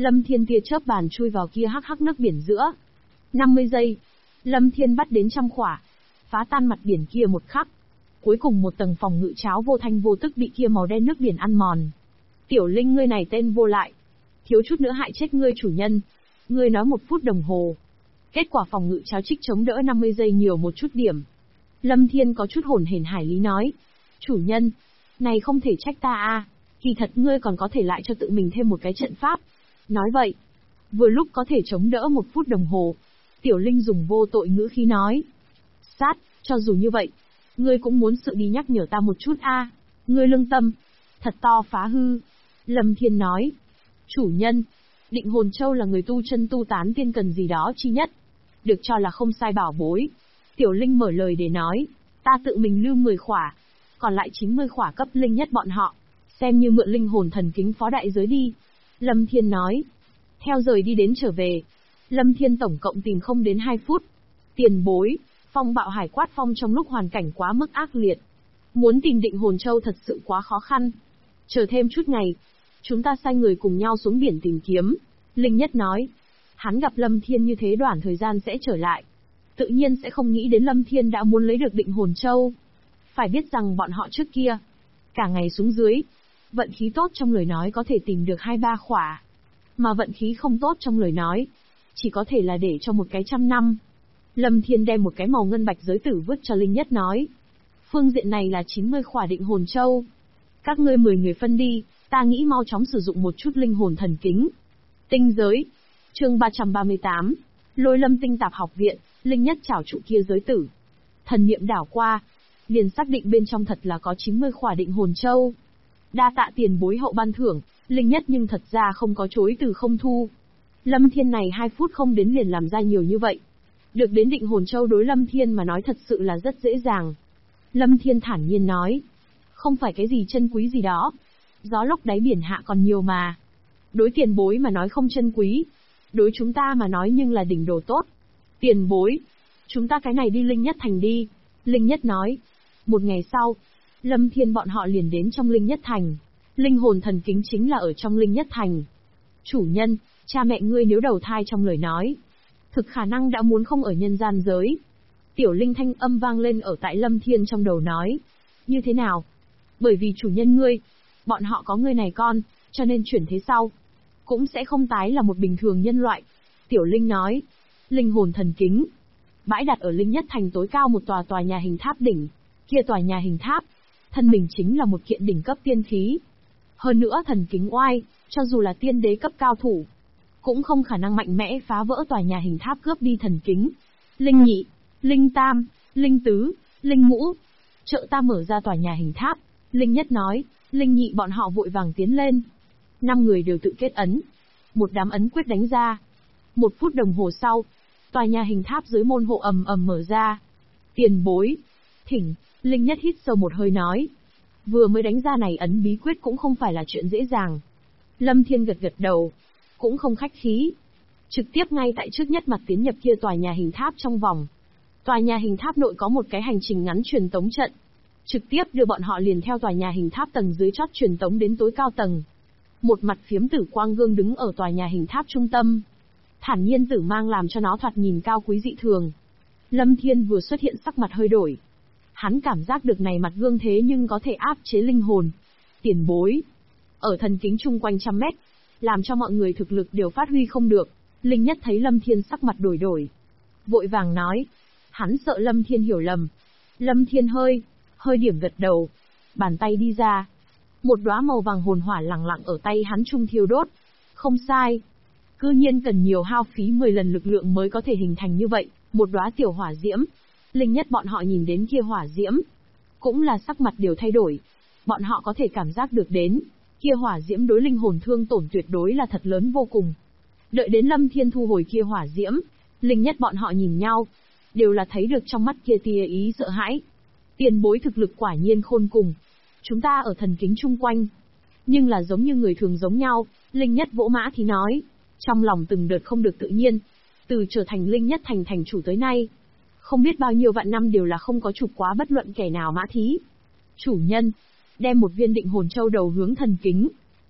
Lâm Thiên tia chớp bàn chui vào kia hắc hắc nước biển giữa. 50 giây. Lâm Thiên bắt đến 100 khỏa. Phá tan mặt biển kia một khắc. Cuối cùng một tầng phòng ngự cháo vô thanh vô tức bị kia màu đen nước biển ăn mòn. Tiểu Linh ngươi này tên vô lại. Thiếu chút nữa hại chết ngươi chủ nhân. Ngươi nói 1 phút đồng hồ. Kết quả phòng ngự cháo trích chống đỡ 50 giây nhiều một chút điểm. Lâm Thiên có chút hồn hển hải lý nói. Chủ nhân, này không thể trách ta a. Kỳ thật ngươi còn có thể lại cho tự mình thêm một cái trận pháp. Nói vậy, vừa lúc có thể chống đỡ 1 phút đồng hồ. Tiểu Linh dùng vô tội ngữ khí nói. Sát, cho dù như vậy, ngươi cũng muốn sự đi nhắc nhở ta một chút a. Ngươi lương tâm, thật to phá hư. Lâm Thiên nói. Chủ nhân, Định Hồn Châu là người tu chân tu tán tiên cần gì đó chi nhất. Được cho là không sai bảo bối. Tiểu Linh mở lời để nói. Ta tự mình lưu 10 khỏa. Còn lại 90 khỏa cấp linh nhất bọn họ. Xem như mượn linh hồn thần kính phó đại giới đi. Lâm Thiên nói. Theo rời đi đến trở về. Lâm Thiên tổng cộng tìm không đến 2 phút. Tiền bối, phong bạo hải quát phong trong lúc hoàn cảnh quá mức ác liệt. Muốn tìm Định Hồn Châu thật sự quá khó khăn. Chờ thêm chút ngày. Chúng ta sai người cùng nhau xuống biển tìm kiếm. Linh Nhất nói. Hắn gặp Lâm Thiên như thế đoạn thời gian sẽ trở lại. Tự nhiên sẽ không nghĩ đến Lâm Thiên đã muốn lấy được Định Hồn Châu. Phải biết rằng bọn họ trước kia, cả ngày xuống dưới, vận khí tốt trong lời nói có thể tìm được 2-3 khỏa. Mà vận khí không tốt trong lời nói, chỉ có thể là để cho một cái 100 năm. Lâm Thiên đem một cái màu ngân bạch giới tử vứt cho Linh Nhất nói. Phương diện này là 90 khỏa Định Hồn Châu. Các ngươi 10 người phân đi, ta nghĩ mau chóng sử dụng một chút linh hồn thần kính. Tinh giới. Chương 338. Lôi Lâm Tinh Tạp Học Viện, Linh Nhất chảo trụ kia giới tử. Thần niệm đảo qua, liền xác định bên trong thật là có 90 khỏa Định Hồn Châu. Đa tạ tiền bối hậu ban thưởng, Linh Nhất nhưng thật ra không có chối từ không thu. Lâm Thiên này 2 phút không đến liền làm ra nhiều như vậy. Được đến Định Hồn Châu đối Lâm Thiên mà nói thật sự là rất dễ dàng. Lâm Thiên thản nhiên nói. Không phải cái gì chân quý gì đó. Gió lốc đáy biển hạ còn nhiều mà. Đối tiền bối mà nói không chân quý. Đối chúng ta mà nói nhưng là đỉnh đồ tốt. Tiền bối. Chúng ta cái này đi Linh Nhất Thành đi. Linh Nhất nói. Một ngày sau, Lâm Thiên bọn họ liền đến trong Linh Nhất Thành. Linh hồn thần kính chính là ở trong Linh Nhất Thành. Chủ nhân, cha mẹ ngươi nếu đầu thai trong lời nói. Thực khả năng đã muốn không ở nhân gian giới. Tiểu Linh thanh âm vang lên ở tại Lâm Thiên trong đầu nói. Như thế nào? Bởi vì chủ nhân ngươi, bọn họ có ngươi này con, cho nên chuyển thế sau. Cũng sẽ không tái là một bình thường nhân loại. Tiểu Linh nói. Linh hồn thần kính. Bãi đặt ở Linh Nhất Thành tối cao một tòa nhà hình tháp đỉnh. Kia tòa nhà hình tháp, thân mình chính là một kiện đỉnh cấp tiên khí. Hơn nữa thần kính oai, cho dù là tiên đế cấp cao thủ, cũng không khả năng mạnh mẽ phá vỡ tòa nhà hình tháp cướp đi thần kính. Linh nhị, Linh tam, Linh tứ, Linh ngũ, trợ ta mở ra tòa nhà hình tháp. Linh Nhất nói. Linh nhị bọn họ vội vàng tiến lên. 5 người đều tự kết ấn. Một đám ấn quyết đánh ra. 1 phút đồng hồ sau, tòa nhà hình tháp dưới môn hộ ầm ầm mở ra. Tiền bối. Thỉnh. Linh Nhất hít sâu một hơi nói. Vừa mới đánh ra này ấn bí quyết cũng không phải là chuyện dễ dàng. Lâm Thiên gật gật đầu. Cũng không khách khí. Trực tiếp ngay tại trước nhất mặt tiến nhập kia tòa nhà hình tháp trong vòng. Tòa nhà hình tháp nội có một cái hành trình ngắn truyền tống trận. Trực tiếp đưa bọn họ liền theo tòa nhà hình tháp tầng dưới chót truyền tống đến tối cao tầng. Một mặt phiếm tử quang gương đứng ở tòa nhà hình tháp trung tâm. Thản nhiên tử mang làm cho nó thoạt nhìn cao quý dị thường. Lâm Thiên vừa xuất hiện sắc mặt hơi đổi. Hắn cảm giác được này mặt gương thế nhưng có thể áp chế linh hồn. Tiền bối. Ở thần kính chung quanh 100 mét, làm cho mọi người thực lực đều phát huy không được. Linh Nhất thấy Lâm Thiên sắc mặt đổi đổi. Vội vàng nói. Hắn sợ Lâm Thiên hiểu lầm. Lâm Thiên hơi điểm gật đầu. Bàn tay đi ra. Một đóa màu vàng hồn hỏa lẳng lặng ở tay hắn trung thiêu đốt. Không sai. Cư nhiên cần nhiều hao phí 10 lần lực lượng mới có thể hình thành như vậy, một đóa tiểu hỏa diễm. Linh Nhất bọn họ nhìn đến kia hỏa diễm, cũng là sắc mặt đều thay đổi. Bọn họ có thể cảm giác được đến, kia hỏa diễm đối linh hồn thương tổn tuyệt đối là thật lớn vô cùng. Đợi đến Lâm Thiên thu hồi kia hỏa diễm, Linh Nhất bọn họ nhìn nhau, đều là thấy được trong mắt kia tia ý sợ hãi. Tiền bối thực lực quả nhiên khôn cùng. Chúng ta ở thần kính chung quanh, nhưng là giống như người thường giống nhau. Linh Nhất vỗ mã thì nói, trong lòng từng đợt không được tự nhiên. Từ trở thành Linh Nhất thành chủ tới nay, không biết bao nhiêu vạn năm đều là không có chụp quá bất luận kẻ nào mã thí. Chủ nhân, đem một viên Định Hồn Châu đầu hướng thần kính.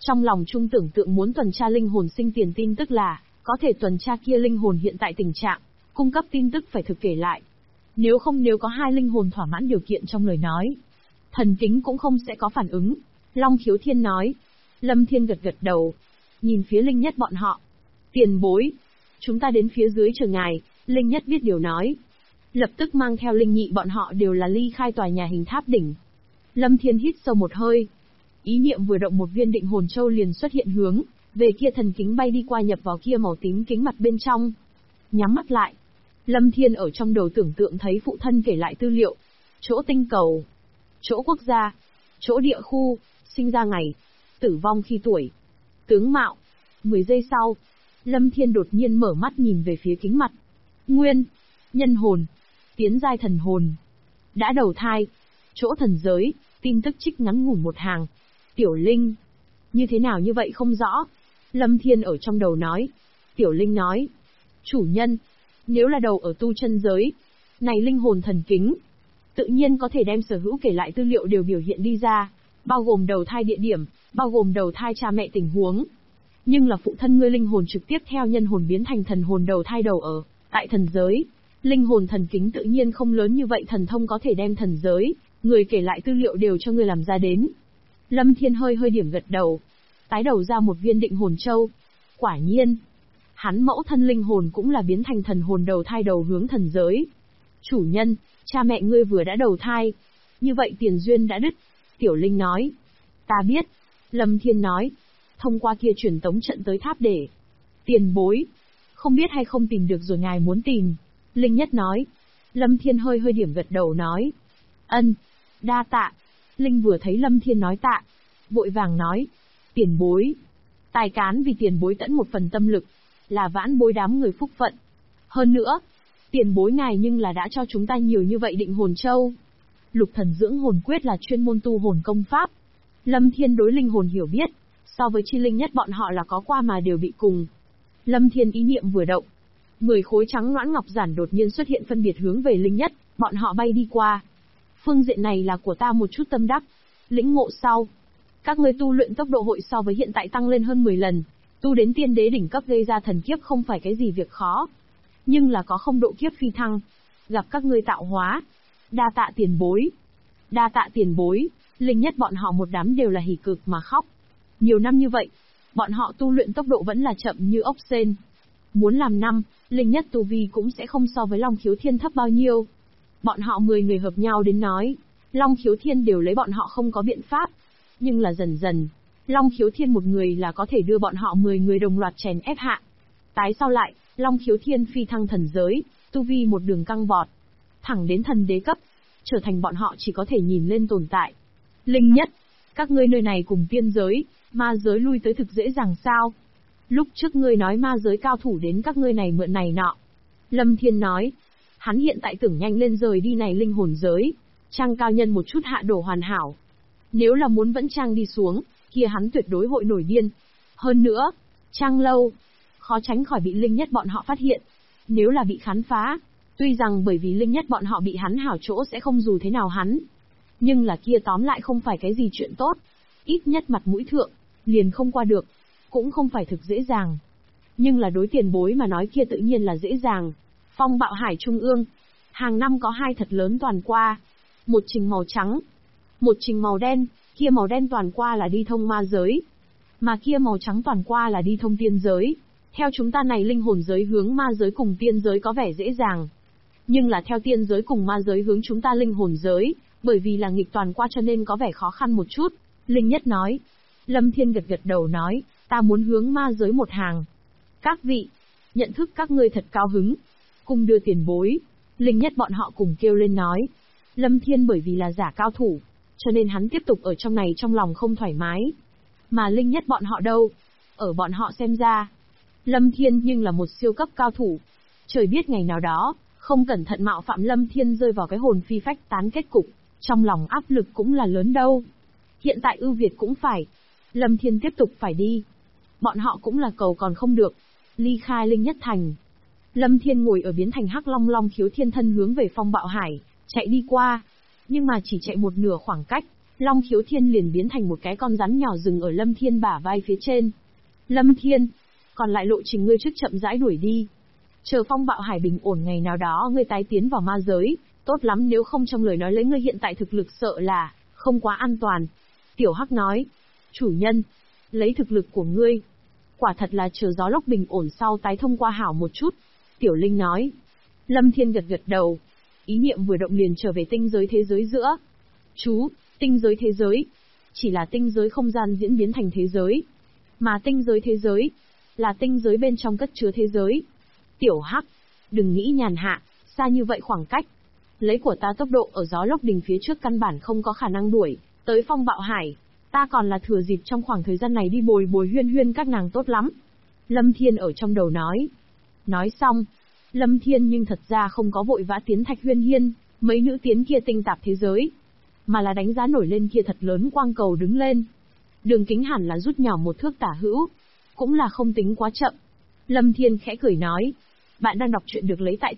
Trong lòng Trung tưởng tượng muốn tuần tra linh hồn sinh tiền tin tức là, có thể tuần tra kia linh hồn hiện tại tình trạng, cung cấp tin tức phải thực kể lại. Nếu không, nếu có hai linh hồn thỏa mãn điều kiện trong lời nói, thần kính cũng không sẽ có phản ứng. Long Khiếu Thiên nói. Lâm Thiên gật gật đầu, nhìn phía Linh Nhất bọn họ. Tiền bối, chúng ta đến phía dưới chờ ngài. Linh Nhất biết điều nói. Lập tức mang theo Linh Nhị bọn họ đều là ly khai tòa nhà hình tháp đỉnh. Lâm Thiên hít sâu một hơi. Ý niệm vừa động, một viên định hồn châu liền xuất hiện hướng về kia thần kính bay đi qua, nhập vào kia màu tím kính mặt bên trong. Nhắm mắt lại, Lâm Thiên ở trong đầu tưởng tượng thấy phụ thân kể lại tư liệu. Chỗ tinh cầu, chỗ quốc gia, chỗ địa khu, sinh ra ngày, tử vong khi tuổi, tướng mạo. 10 giây sau, Lâm Thiên đột nhiên mở mắt nhìn về phía kính mặt. Nguyên, nhân hồn, tiến giai thần hồn, đã đầu thai, chỗ thần giới, tin tức trích ngắn ngủn một hàng. Tiểu Linh, như thế nào như vậy không rõ. Lâm Thiên ở trong đầu nói. Tiểu Linh nói, chủ nhân, nếu là đầu ở tu chân giới, này linh hồn thần kính, tự nhiên có thể đem sở hữu kể lại tư liệu đều biểu hiện đi ra, bao gồm đầu thai địa điểm, bao gồm đầu thai cha mẹ tình huống. Nhưng là phụ thân ngươi linh hồn trực tiếp theo nhân hồn biến thành thần hồn đầu thai đầu ở tại thần giới, linh hồn thần kính tự nhiên không lớn như vậy thần thông có thể đem thần giới người kể lại tư liệu đều cho ngươi làm ra đến. Lâm Thiên hơi hơi điểm gật đầu, tái đầu ra một viên định hồn châu. Quả nhiên, hắn mẫu thân linh hồn cũng là biến thành thần hồn đầu thai đầu hướng thần giới. Chủ nhân, cha mẹ ngươi vừa đã đầu thai, như vậy tiền duyên đã đứt. Tiểu Linh nói. Ta biết. Lâm Thiên nói. Thông qua kia truyền tống trận tới tháp để. Tiền bối. Không biết hay không tìm được rồi ngài muốn tìm. Linh Nhất nói. Lâm Thiên hơi hơi điểm gật đầu nói. Ân. Đa tạ. Linh vừa thấy Lâm Thiên nói tạ, vội vàng nói. Tiền bối. Tài cán vì tiền bối tẫn một phần tâm lực, là vãn bối đám người phúc phận. Hơn nữa, tiền bối ngài nhưng là đã cho chúng ta nhiều như vậy định hồn châu. Lục thần dưỡng hồn quyết là chuyên môn tu hồn công pháp. Lâm Thiên đối linh hồn hiểu biết, so với Chi Linh Nhất bọn họ là có qua mà đều bị cùng. Lâm Thiên ý niệm vừa động, 10 khối trắng loãng ngọc giản đột nhiên xuất hiện phân biệt hướng về Linh Nhất, bọn họ bay đi qua. Phương diện này là của ta một chút tâm đắc, lĩnh ngộ sau. Các ngươi tu luyện tốc độ hội so với hiện tại tăng lên hơn 10 lần, tu đến tiên đế đỉnh cấp gây ra thần kiếp không phải cái gì việc khó. Nhưng là có không độ kiếp phi thăng, gặp các ngươi tạo hóa. Đa tạ tiền bối. Đa tạ tiền bối. Linh Nhất bọn họ một đám đều là hỉ cực mà khóc. Nhiều năm như vậy, bọn họ tu luyện tốc độ vẫn là chậm như ốc sên. Muốn làm năm, Linh Nhất tu vi cũng sẽ không so với Long Khiếu Thiên thấp bao nhiêu. Bọn họ 10 người hợp nhau đến nói, Long Khiếu Thiên đều lấy bọn họ không có biện pháp. Nhưng là dần dần, Long Khiếu Thiên một người là có thể đưa bọn họ 10 người đồng loạt chèn ép hạ. Tái sau lại, Long Khiếu Thiên phi thăng thần giới, tu vi một đường căng vọt, thẳng đến thần đế cấp, trở thành bọn họ chỉ có thể nhìn lên tồn tại. Linh Nhất, các ngươi nơi này cùng tiên giới, ma giới lui tới thực dễ dàng sao? Lúc trước ngươi nói ma giới cao thủ đến các ngươi này mượn này nọ. Lâm Thiên nói, hắn hiện tại tưởng nhanh lên rời đi này linh hồn giới, trang cao nhân một chút hạ đổ hoàn hảo. Nếu là muốn vẫn trang đi xuống, kia hắn tuyệt đối hội nổi điên. Hơn nữa, trang lâu, khó tránh khỏi bị Linh Nhất bọn họ phát hiện. Nếu là bị khám phá, tuy rằng bởi vì Linh Nhất bọn họ bị hắn hảo chỗ sẽ không dù thế nào hắn, nhưng là kia tóm lại không phải cái gì chuyện tốt. Ít nhất mặt mũi thượng, liền không qua được, cũng không phải thực dễ dàng. Nhưng là đối tiền bối mà nói kia tự nhiên là dễ dàng. Phong Bạo Hải Trung ương, hàng năm có 2 thật lớn toàn qua. Một trình màu trắng, một trình màu đen, kia màu đen toàn qua là đi thông ma giới, mà kia màu trắng toàn qua là đi thông tiên giới. Theo chúng ta này linh hồn giới hướng ma giới cùng tiên giới có vẻ dễ dàng. Nhưng là theo tiên giới cùng ma giới hướng chúng ta linh hồn giới, bởi vì là nghịch toàn qua cho nên có vẻ khó khăn một chút. Linh Nhất nói. Lâm Thiên gật gật đầu nói, ta muốn hướng ma giới một hàng. Các vị, nhận thức các ngươi thật cao hứng. Cùng đưa tiền bối. Linh Nhất bọn họ cùng kêu lên nói. Lâm Thiên bởi vì là giả cao thủ, cho nên hắn tiếp tục ở trong này trong lòng không thoải mái. Mà Linh Nhất bọn họ đâu? Ở bọn họ xem ra, Lâm Thiên nhưng là một siêu cấp cao thủ. Trời biết ngày nào đó, không cẩn thận mạo phạm Lâm Thiên rơi vào cái hồn phi phách tán kết cục, trong lòng áp lực cũng là lớn đâu. Hiện tại ưu việt cũng phải. Lâm Thiên tiếp tục phải đi. Bọn họ cũng là cầu còn không được. Ly khai Linh Nhất Thành. Lâm Thiên ngồi ở biến thành Hắc Long Long Khiếu Thiên thân hướng về Phong Bạo Hải, chạy đi qua. Nhưng mà chỉ chạy một nửa khoảng cách, Long Khiếu Thiên liền biến thành một cái con rắn nhỏ dừng ở Lâm Thiên bả vai phía trên. Lâm Thiên, còn lại lộ trình ngươi trước chậm rãi đuổi đi. Chờ phong bạo hải bình ổn ngày nào đó ngươi tái tiến vào ma giới, tốt lắm nếu không trong lời nói lấy ngươi hiện tại thực lực sợ là không quá an toàn. Tiểu Hắc nói, chủ nhân, lấy thực lực của ngươi, quả thật là chờ gió lốc bình ổn sau tái thông qua hảo một chút. Tiểu Linh nói. Lâm Thiên gật gật đầu, ý niệm vừa động liền trở về tinh giới thế giới giữa. Chú, tinh giới thế giới, chỉ là tinh giới không gian diễn biến thành thế giới, mà tinh giới thế giới, là tinh giới bên trong cất chứa thế giới. Tiểu Hắc, đừng nghĩ nhàn hạ, xa như vậy khoảng cách. Lấy của ta tốc độ ở gió lốc đình phía trước căn bản không có khả năng đuổi tới phong bạo hải, ta còn là thừa dịp trong khoảng thời gian này đi bồi bồi huyên huyên các nàng tốt lắm. Lâm Thiên ở trong đầu nói. Nói xong, Lâm Thiên nhưng thật ra không có vội vã tiến Thạch Huyên Hiên, mấy nữ tiến kia tinh tạp thế giới, mà là đánh giá nổi lên kia thật lớn quang cầu đứng lên. Đường kính hẳn là rút nhỏ một thước tả hữu, cũng là không tính quá chậm. Lâm Thiên khẽ cười nói, bạn đang đọc truyện được lấy tại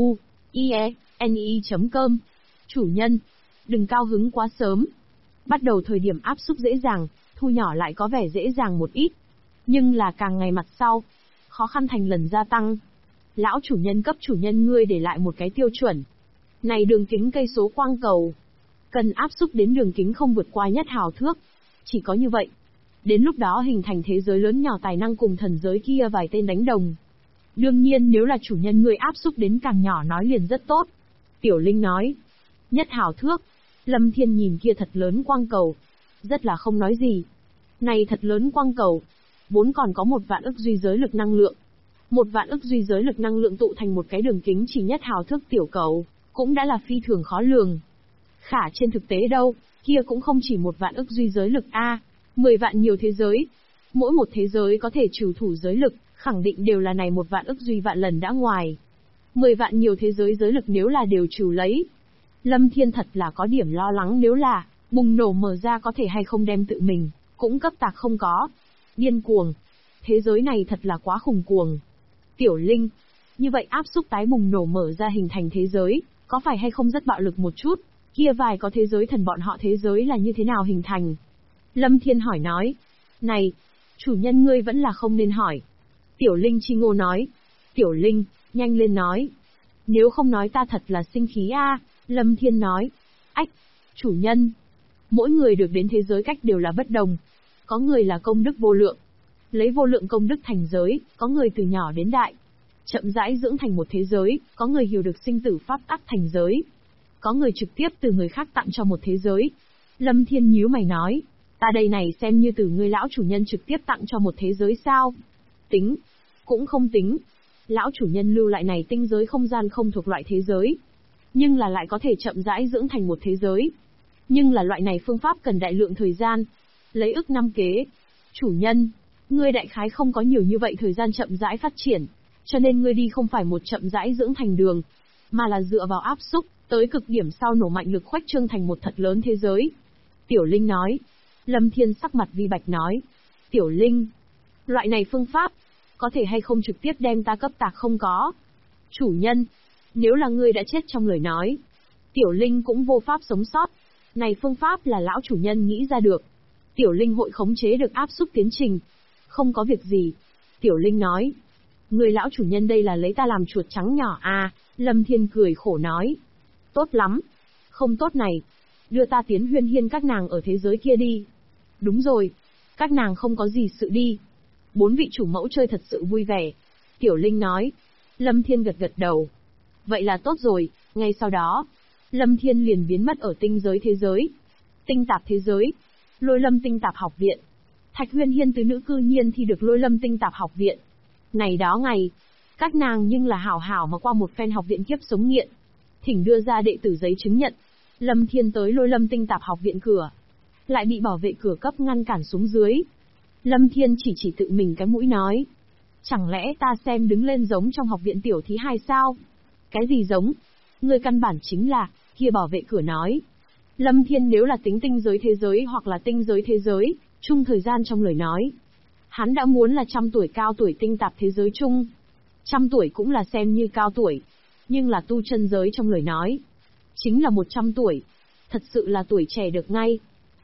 tzu.ie.ne.com. Chủ nhân, đừng cao hứng quá sớm. Bắt đầu thời điểm áp xúc dễ dàng, thu nhỏ lại có vẻ dễ dàng một ít. Nhưng là càng ngày mặt sau, khó khăn thành lần gia tăng. Lão chủ nhân cấp chủ nhân ngươi để lại một cái tiêu chuẩn. Này đường kính cây số quang cầu, cần áp xúc đến đường kính không vượt qua nhất hào thước. Chỉ có như vậy, đến lúc đó hình thành thế giới lớn nhỏ tài năng cùng thần giới kia vài tên đánh đồng. Đương nhiên nếu là chủ nhân ngươi áp xúc đến càng nhỏ nói liền rất tốt. Tiểu Linh nói. Nhất hào thước. Lâm Thiên nhìn kia thật lớn quang cầu, rất là không nói gì. Này thật lớn quang cầu, vốn còn có 1 vạn ức duy giới lực năng lượng. 1 vạn ức duy giới lực năng lượng tụ thành một cái đường kính chỉ nhất hào thước tiểu cầu, cũng đã là phi thường khó lường. Khả trên thực tế đâu, kia cũng không chỉ 1 vạn ức duy giới lực a, 10 vạn nhiều thế giới. Mỗi một thế giới có thể trừ thủ giới lực, khẳng định đều là này 1 vạn ức duy vạn lần đã ngoài. 10 vạn nhiều thế giới giới lực nếu là đều trừ lấy. Lâm Thiên thật là có điểm lo lắng nếu là bùng nổ mở ra có thể hay không đem tự mình cũng cấp tạc không có. Điên cuồng. Thế giới này thật là quá khủng cuồng. Tiểu Linh, như vậy áp xúc tái bùng nổ mở ra hình thành thế giới, có phải hay không rất bạo lực một chút? Kia vài có thế giới thần bọn họ thế giới là như thế nào hình thành? Lâm Thiên hỏi nói. Này, chủ nhân ngươi vẫn là không nên hỏi. Tiểu Linh chi ngô nói. Tiểu Linh, nhanh lên nói. Nếu không nói ta thật là sinh khí a. Lâm Thiên nói. Ách, chủ nhân. Mỗi người được đến thế giới cách đều là bất đồng. Có người là công đức vô lượng, lấy vô lượng công đức thành giới, có người từ nhỏ đến đại, chậm rãi dưỡng thành một thế giới, có người hiểu được sinh tử pháp tắc thành giới, có người trực tiếp từ người khác tặng cho một thế giới. Lâm Thiên nhíu mày nói, ta đây này xem như từ người lão chủ nhân trực tiếp tặng cho một thế giới sao? Tính, cũng không tính. Lão chủ nhân lưu lại này tinh giới không gian không thuộc loại thế giới, nhưng là lại có thể chậm rãi dưỡng thành một thế giới. Nhưng là loại này phương pháp cần đại lượng thời gian, lấy ức năm kế. Chủ nhân, ngươi đại khái không có nhiều như vậy thời gian chậm rãi phát triển, cho nên ngươi đi không phải một chậm rãi dưỡng thành đường, mà là dựa vào áp xúc, tới cực điểm sau nổ mạnh lực khuếch trương thành một thật lớn thế giới. Tiểu Linh nói. Lâm Thiên sắc mặt vi bạch nói. Tiểu Linh, loại này phương pháp, có thể hay không trực tiếp đem ta cấp tạc không có? Chủ nhân, nếu là ngươi đã chết trong lời nói, Tiểu Linh cũng vô pháp sống sót. Này phương pháp là lão chủ nhân nghĩ ra được. Tiểu Linh hội khống chế được áp xúc tiến trình. Không có việc gì. Tiểu Linh nói. Người lão chủ nhân đây là lấy ta làm chuột trắng nhỏ à, Lâm Thiên cười khổ nói. Tốt lắm. Không tốt này. Đưa ta tiến Huyên Hiên các nàng ở thế giới kia đi. Đúng rồi. Các nàng không có gì sự đi. 4 vị chủ mẫu chơi thật sự vui vẻ. Tiểu Linh nói. Lâm Thiên gật gật đầu. Vậy là tốt rồi. Ngay sau đó, Lâm Thiên liền biến mất ở tinh giới thế giới. Tinh tạp thế giới. Lôi Lâm tinh tạp học viện. Thạch Huyên Hiên tứ nữ cư nhiên thi được Lôi Lâm tinh tạp học viện. Này đó ngày, các nàng nhưng là hảo hảo mà qua một phen học viện kiếp sống nghiện. Thỉnh đưa ra đệ tử giấy chứng nhận. Lâm Thiên tới Lôi Lâm tinh tạp học viện cửa, lại bị bảo vệ cửa cấp ngăn cản xuống dưới. Lâm Thiên chỉ tự mình cái mũi nói. Chẳng lẽ ta xem đứng lên giống trong học viện tiểu thí hài sao? Cái gì giống? Người căn bản chính là, kia bảo vệ cửa nói. Lâm Thiên nếu là tính tinh giới thế giới hoặc là tinh giới thế giới, chung thời gian trong lời nói. Hắn đã muốn là 100 tuổi cao tuổi tinh tạp thế giới chung. 100 tuổi cũng là xem như cao tuổi. Nhưng là tu chân giới trong lời nói. Chính là 100 tuổi. Thật sự là tuổi trẻ được ngay.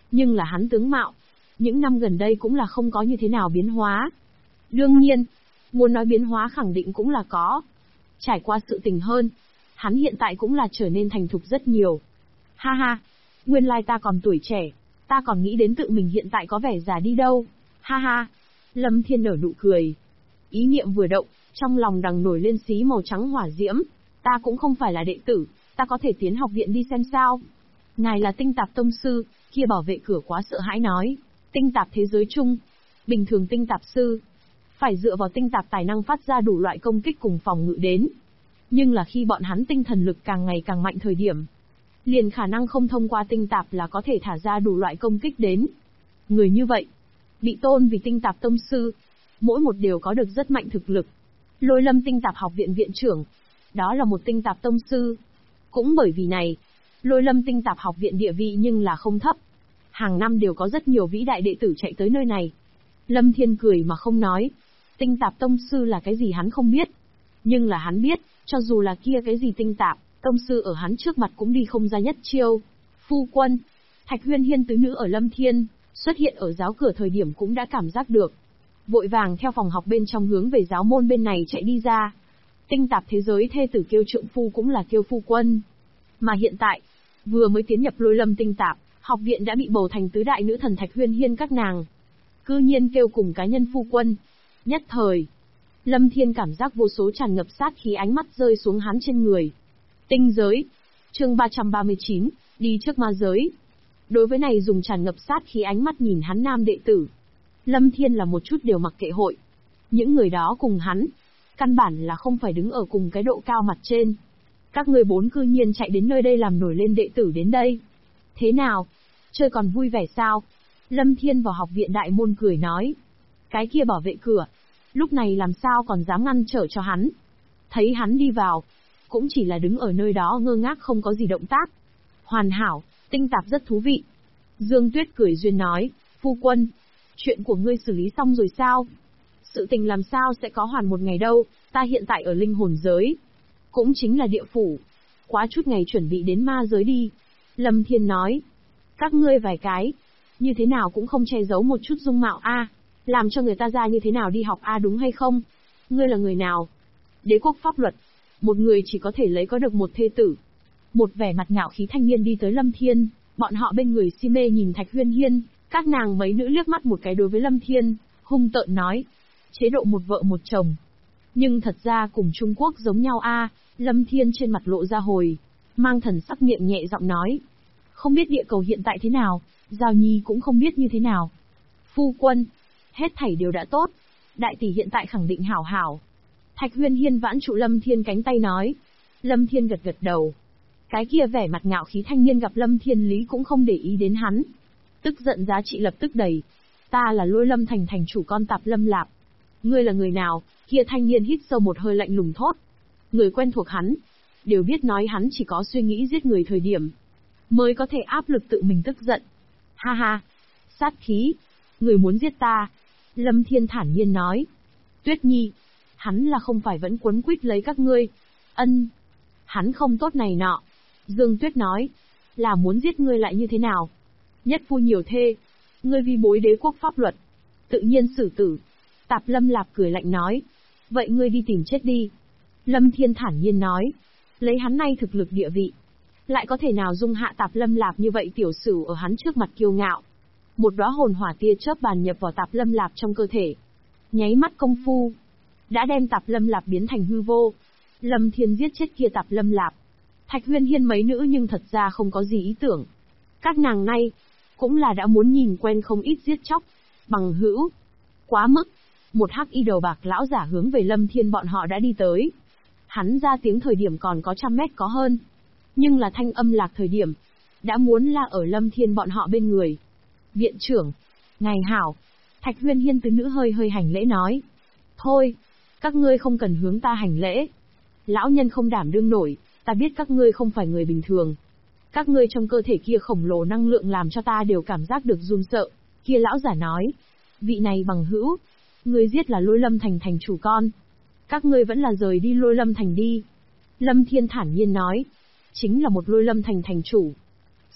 Nhưng là hắn tướng mạo, những năm gần đây cũng là không có như thế nào biến hóa. Đương nhiên, muốn nói biến hóa khẳng định cũng là có. Trải qua sự tình hơn, hắn hiện tại cũng là trở nên thành thục rất nhiều. Ha ha, nguyên lai ta còn tuổi trẻ, ta còn nghĩ đến tự mình hiện tại có vẻ già đi đâu. Ha ha, Lâm Thiên nở nụ cười. Ý niệm vừa động, trong lòng đằng nổi lên xí màu trắng hỏa diễm. Ta cũng không phải là đệ tử, ta có thể tiến học viện đi xem sao. Ngài là tinh tạp tông sư, kia bảo vệ cửa quá sợ hãi nói. Tinh tạp thế giới chung, bình thường tinh tạp sư, phải dựa vào tinh tạp tài năng phát ra đủ loại công kích cùng phòng ngự đến. Nhưng là khi bọn hắn tinh thần lực càng ngày càng mạnh thời điểm, liền khả năng không thông qua tinh tạp là có thể thả ra đủ loại công kích đến. Người như vậy, bị tôn vì tinh tạp tông sư, mỗi một đều có được rất mạnh thực lực. Lôi Lâm tinh tạp học viện viện trưởng, đó là một tinh tạp tông sư. Cũng bởi vì này, Lôi Lâm tinh tạp học viện địa vị nhưng là không thấp. Hàng năm đều có rất nhiều vĩ đại đệ tử chạy tới nơi này. Lâm Thiên cười mà không nói. Tinh tạp tông sư là cái gì hắn không biết. Nhưng là hắn biết, cho dù là kia cái gì tinh tạp, tông sư ở hắn trước mặt cũng đi không ra nhất chiêu. Phu quân, Thạch Huyên Hiên tứ nữ ở Lâm Thiên, xuất hiện ở giáo cửa thời điểm cũng đã cảm giác được. Vội vàng theo phòng học bên trong hướng về giáo môn bên này chạy đi ra. Tinh tạp thế giới thê tử kêu trượng phu cũng là kêu phu quân. Mà hiện tại, vừa mới tiến nhập Lôi Lâm tinh tạp, học viện đã bị bầu thành tứ đại nữ thần Thạch Huyên Hiên các nàng. Cư nhiên kêu cùng cá nhân phu quân. Nhất thời, Lâm Thiên cảm giác vô số tràn ngập sát khí ánh mắt rơi xuống hắn trên người. Tinh giới. Chương 339, đi trước ma giới. Đối với này dùng tràn ngập sát khí ánh mắt nhìn hắn nam đệ tử, Lâm Thiên là một chút đều mặc kệ hội. Những người đó cùng hắn, căn bản là không phải đứng ở cùng cái độ cao mặt trên. Các người bốn cư nhiên chạy đến nơi đây làm nổi lên đệ tử đến đây. Thế nào? Chơi còn vui vẻ sao? Lâm Thiên vào học viện đại môn cười nói. Cái kia bảo vệ cửa, lúc này làm sao còn dám ngăn trở cho hắn. Thấy hắn đi vào, cũng chỉ là đứng ở nơi đó ngơ ngác không có gì động tác. Hoàn hảo, tinh tạp rất thú vị. Dương Tuyết cười duyên nói, phu quân, chuyện của ngươi xử lý xong rồi sao? Sự tình làm sao sẽ có hoàn một ngày đâu, ta hiện tại ở linh hồn giới. Cũng chính là địa phủ. Quá chút ngày chuẩn bị đến ma giới đi. Lâm Thiên nói, các ngươi vài cái, như thế nào cũng không che giấu một chút dung mạo a, làm cho người ta ra như thế nào đi học a đúng hay không? Ngươi là người nào? Đế quốc pháp luật, một người chỉ có thể lấy có được một thê tử. Một vẻ mặt ngạo khí thanh niên đi tới Lâm Thiên, bọn họ bên người si mê nhìn Thạch Huyên Hiên, các nàng mấy nữ liếc mắt một cái đối với Lâm Thiên, hung tợn nói, chế độ một vợ một chồng. Nhưng thật ra cùng Trung Quốc giống nhau a. Lâm Thiên trên mặt lộ ra hồi, mang thần sắc miệng nhẹ giọng nói, không biết địa cầu hiện tại thế nào, Giao Nhi cũng không biết như thế nào. Phu quân, hết thảy đều đã tốt, đại tỷ hiện tại khẳng định hảo hảo. Thạch Huyên Hiên vãn trụ Lâm Thiên cánh tay nói. Lâm Thiên gật gật đầu. Cái kia vẻ mặt ngạo khí thanh niên gặp Lâm Thiên lý cũng không để ý đến hắn. Tức giận giá trị lập tức đầy. Ta là Lôi Lâm thành thành chủ con Tạp Lâm Lạp. Ngươi là người nào? Kia thanh niên hít sâu một hơi lạnh lùng thốt. Người quen thuộc hắn, đều biết nói hắn chỉ có suy nghĩ giết người thời điểm, mới có thể áp lực tự mình tức giận. Ha ha, sát khí, người muốn giết ta. Lâm Thiên thản nhiên nói. Tuyết Nhi, hắn là không phải vẫn quấn quýt lấy các ngươi. Ân, hắn không tốt này nọ. Dương Tuyết nói, là muốn giết ngươi lại như thế nào? Nhất phu nhiều thê, ngươi vi bối đế quốc pháp luật, tự nhiên xử tử. Tạp Lâm Lạp cười lạnh nói, vậy ngươi đi tìm chết đi. Lâm Thiên thản nhiên nói, lấy hắn nay thực lực địa vị, lại có thể nào dung hạ Tạp Lâm Lạp như vậy tiểu sử ở hắn trước mặt kiêu ngạo. Một đóa hồn hỏa tia chớp bàn nhập vào Tạp Lâm Lạp trong cơ thể. Nháy mắt công phu, đã đem Tạp Lâm Lạp biến thành hư vô. Lâm Thiên giết chết kia Tạp Lâm Lạp. Thạch Huyên Hiên mấy nữ nhưng thật ra không có gì ý tưởng. Các nàng nay, cũng là đã muốn nhìn quen không ít giết chóc, bằng hữu. Quá mức, một hắc y đầu bạc lão giả hướng về Lâm Thiên bọn họ đã đi tới. Hắn ra tiếng thời điểm còn có 100 mét có hơn. Nhưng là thanh âm lạc thời điểm, đã muốn là ở Lâm Thiên bọn họ bên người. Viện trưởng, ngài hảo. Thạch Huyên Hiên tứ nữ hơi hơi hành lễ nói. Thôi, các ngươi không cần hướng ta hành lễ. Lão nhân không đảm đương nổi, ta biết các ngươi không phải người bình thường. Các ngươi trong cơ thể kia khổng lồ năng lượng làm cho ta đều cảm giác được run sợ. Kia lão giả nói, vị này bằng hữu, ngươi giết là Lôi Lâm thành thành chủ con. Các ngươi vẫn là rời đi Lôi Lâm thành đi. Lâm Thiên thản nhiên nói, chính là một Lôi Lâm thành thành chủ.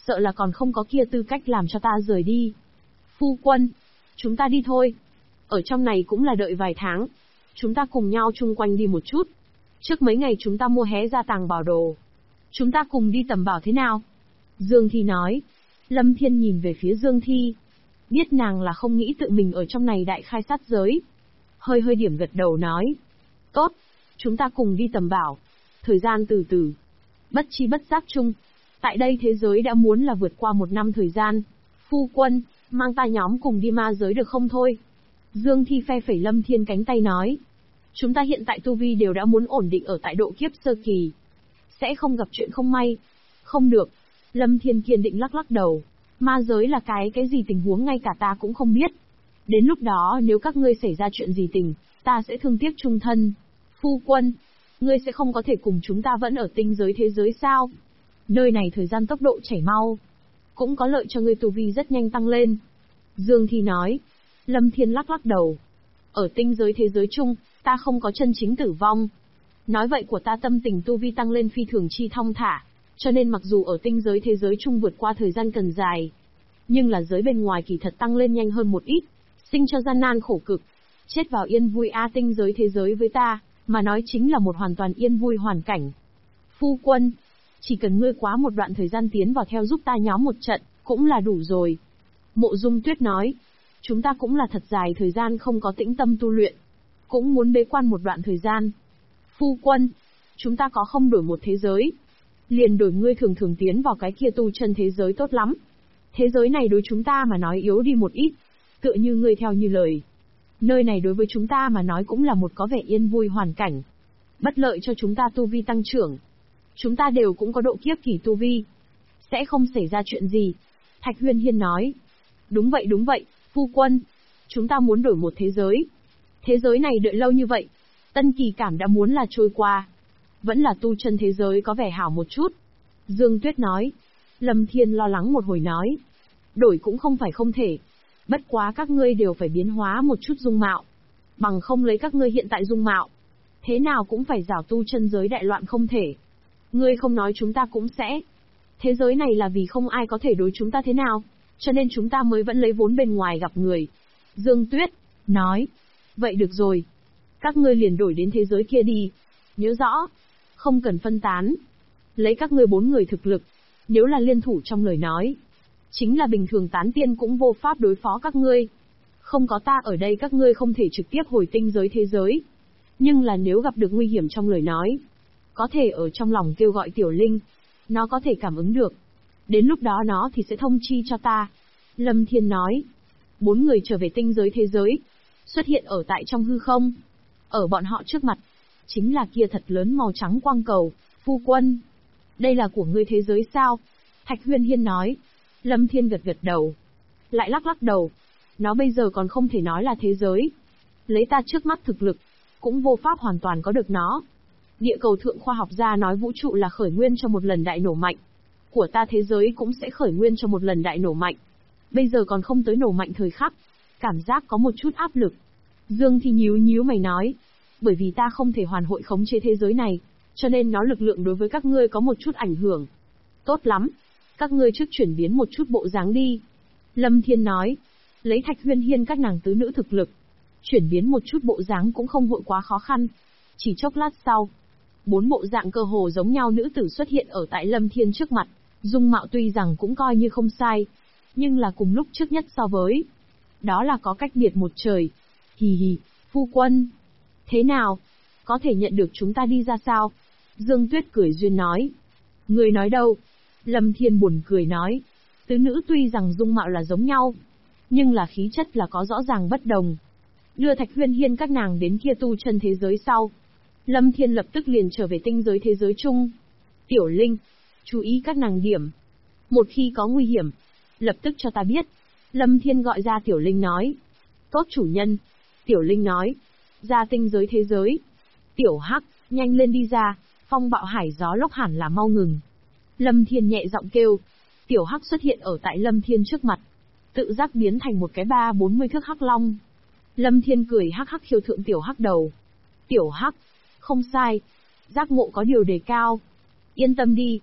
sợ là còn không có kia tư cách làm cho ta rời đi. Phu quân, chúng ta đi thôi. Ở trong này cũng là đợi vài tháng. Chúng ta cùng nhau chung quanh đi một chút. Trước mấy ngày chúng ta mua hé ra tàng bảo đồ. Chúng ta cùng đi tầm bảo thế nào? Dương Thi nói. Lâm Thiên nhìn về phía Dương Thi. Biết nàng là không nghĩ tự mình ở trong này đại khai sát giới. Hơi điểm gật đầu nói. Tốt, chúng ta cùng đi tầm bảo. Thời gian từ từ. Bất chi bất giác chung. Tại đây thế giới đã muốn là vượt qua 1 năm thời gian. Phu quân, mang ta nhóm cùng đi ma giới được không thôi? Dương Thi phe phẩy Lâm Thiên cánh tay nói. Chúng ta hiện tại tu vi đều đã muốn ổn định ở tại độ kiếp sơ kỳ. Sẽ không gặp chuyện không may. Không được. Lâm Thiên kiên định lắc đầu. Ma giới là cái gì tình huống ngay cả ta cũng không biết. Đến lúc đó nếu các ngươi xảy ra chuyện gì tình, ta sẽ thương tiếc chung thân. Phu quân, ngươi sẽ không có thể cùng chúng ta vẫn ở tinh giới thế giới sao? Nơi này thời gian tốc độ chảy mau. Cũng có lợi cho ngươi tu vi rất nhanh tăng lên. Dương Thi nói. Lâm Thiên lắc đầu. Ở tinh giới thế giới chung, ta không có chân chính tử vong. Nói vậy của ta tâm tình tu vi tăng lên phi thường chi thong thả. Cho nên mặc dù ở tinh giới thế giới chung vượt qua thời gian cần dài, nhưng là giới bên ngoài kỳ thật tăng lên nhanh hơn một ít, sinh cho gian nan khổ cực. Chết vào yên vui tinh giới thế giới với ta, mà nói chính là một hoàn toàn yên vui hoàn cảnh. Phu quân, chỉ cần ngươi quá một đoạn thời gian tiến vào theo giúp ta nhóm một trận, cũng là đủ rồi. Mộ Dung Tuyết nói, chúng ta cũng là thật dài thời gian không có tĩnh tâm tu luyện, cũng muốn bế quan một đoạn thời gian. Phu quân, chúng ta có không đổi một thế giới, liền đổi ngươi thường tiến vào cái kia tu chân thế giới tốt lắm. Thế giới này đối chúng ta mà nói yếu đi một ít, tựa như ngươi theo như lời. Nơi này đối với chúng ta mà nói cũng là một có vẻ yên vui hoàn cảnh. Bất lợi cho chúng ta tu vi tăng trưởng. Chúng ta đều cũng có độ kiếp kỳ tu vi. Sẽ không xảy ra chuyện gì. Thạch Huyên Hiên nói. Đúng vậy, phu quân. Chúng ta muốn đổi một thế giới. Thế giới này đợi lâu như vậy. Tân kỳ cảm đã muốn là trôi qua. Vẫn là tu chân thế giới có vẻ hảo một chút. Dương Tuyết nói. Lâm Thiên lo lắng một hồi nói. Đổi cũng không phải không thể. Bất quá các ngươi đều phải biến hóa một chút dung mạo. Bằng không lấy các ngươi hiện tại dung mạo. Thế nào cũng phải rảo tu chân giới đại loạn không thể. Ngươi không nói chúng ta cũng sẽ. Thế giới này là vì không ai có thể đối chúng ta thế nào. Cho nên chúng ta mới vẫn lấy vốn bên ngoài gặp người. Dương Tuyết nói. Vậy được rồi. Các ngươi liền đổi đến thế giới kia đi. Nhớ rõ. Không cần phân tán. Lấy các ngươi 4 người thực lực. Nếu là liên thủ trong lời nói. Chính là bình thường tán tiên cũng vô pháp đối phó các ngươi. Không có ta ở đây các ngươi không thể trực tiếp hồi tinh giới thế giới. Nhưng là nếu gặp được nguy hiểm trong lời nói. Có thể ở trong lòng kêu gọi Tiểu Linh. Nó có thể cảm ứng được. Đến lúc đó nó thì sẽ thông chi cho ta. Lâm Thiên nói. 4 người trở về tinh giới thế giới. Xuất hiện ở tại trong hư không. Ở bọn họ trước mặt. Chính là kia thật lớn màu trắng quang cầu. Phu quân. Đây là của ngươi thế giới sao? Thạch Huyên Hiên nói. Lâm Thiên gật đầu. Lại lắc đầu. Nó bây giờ còn không thể nói là thế giới. Lấy ta trước mắt thực lực. Cũng vô pháp hoàn toàn có được nó. Địa cầu thượng khoa học gia nói vũ trụ là khởi nguyên cho một lần đại nổ mạnh. Của ta thế giới cũng sẽ khởi nguyên cho một lần đại nổ mạnh. Bây giờ còn không tới nổ mạnh thời khắc. Cảm giác có một chút áp lực. Dương Thi nhíu mày nói. Bởi vì ta không thể hoàn hội khống chế thế giới này. Cho nên nó lực lượng đối với các ngươi có một chút ảnh hưởng. Tốt lắm. Các ngươi trước chuyển biến một chút bộ dáng đi. Lâm Thiên nói. Lấy Thạch Huyên Hiên các nàng tứ nữ thực lực. Chuyển biến một chút bộ dáng cũng không vội quá khó khăn. Chỉ chốc lát sau. 4 bộ dạng cơ hồ giống nhau nữ tử xuất hiện ở tại Lâm Thiên trước mặt. Dung mạo tuy rằng cũng coi như không sai. Nhưng là cùng lúc trước nhất so với. Đó là có cách biệt một trời. Hì, phu quân. Thế nào? Có thể nhận được chúng ta đi ra sao? Dương Tuyết cười duyên nói. Người nói đâu? Lâm Thiên buồn cười nói. Tứ nữ tuy rằng dung mạo là giống nhau. Nhưng là khí chất là có rõ ràng bất đồng. Đưa Thạch Huyên Hiên các nàng đến kia tu chân thế giới sau. Lâm Thiên lập tức liền trở về tinh giới thế giới chung. Tiểu Linh, chú ý các nàng điểm. Một khi có nguy hiểm, lập tức cho ta biết. Lâm Thiên gọi ra Tiểu Linh nói. Tốt chủ nhân. Tiểu Linh nói. Ra tinh giới thế giới. Tiểu Hắc, nhanh lên đi ra, phong bạo hải gió lốc hẳn là mau ngừng. Lâm Thiên nhẹ giọng kêu. Tiểu Hắc xuất hiện ở tại Lâm Thiên trước mặt. Tự giác biến thành một cái 30-40 thước hắc long. Lâm Thiên cười hắc hắc khiêu thượng Tiểu Hắc đầu. Tiểu Hắc, không sai. Giác ngộ có điều đề cao. Yên tâm đi.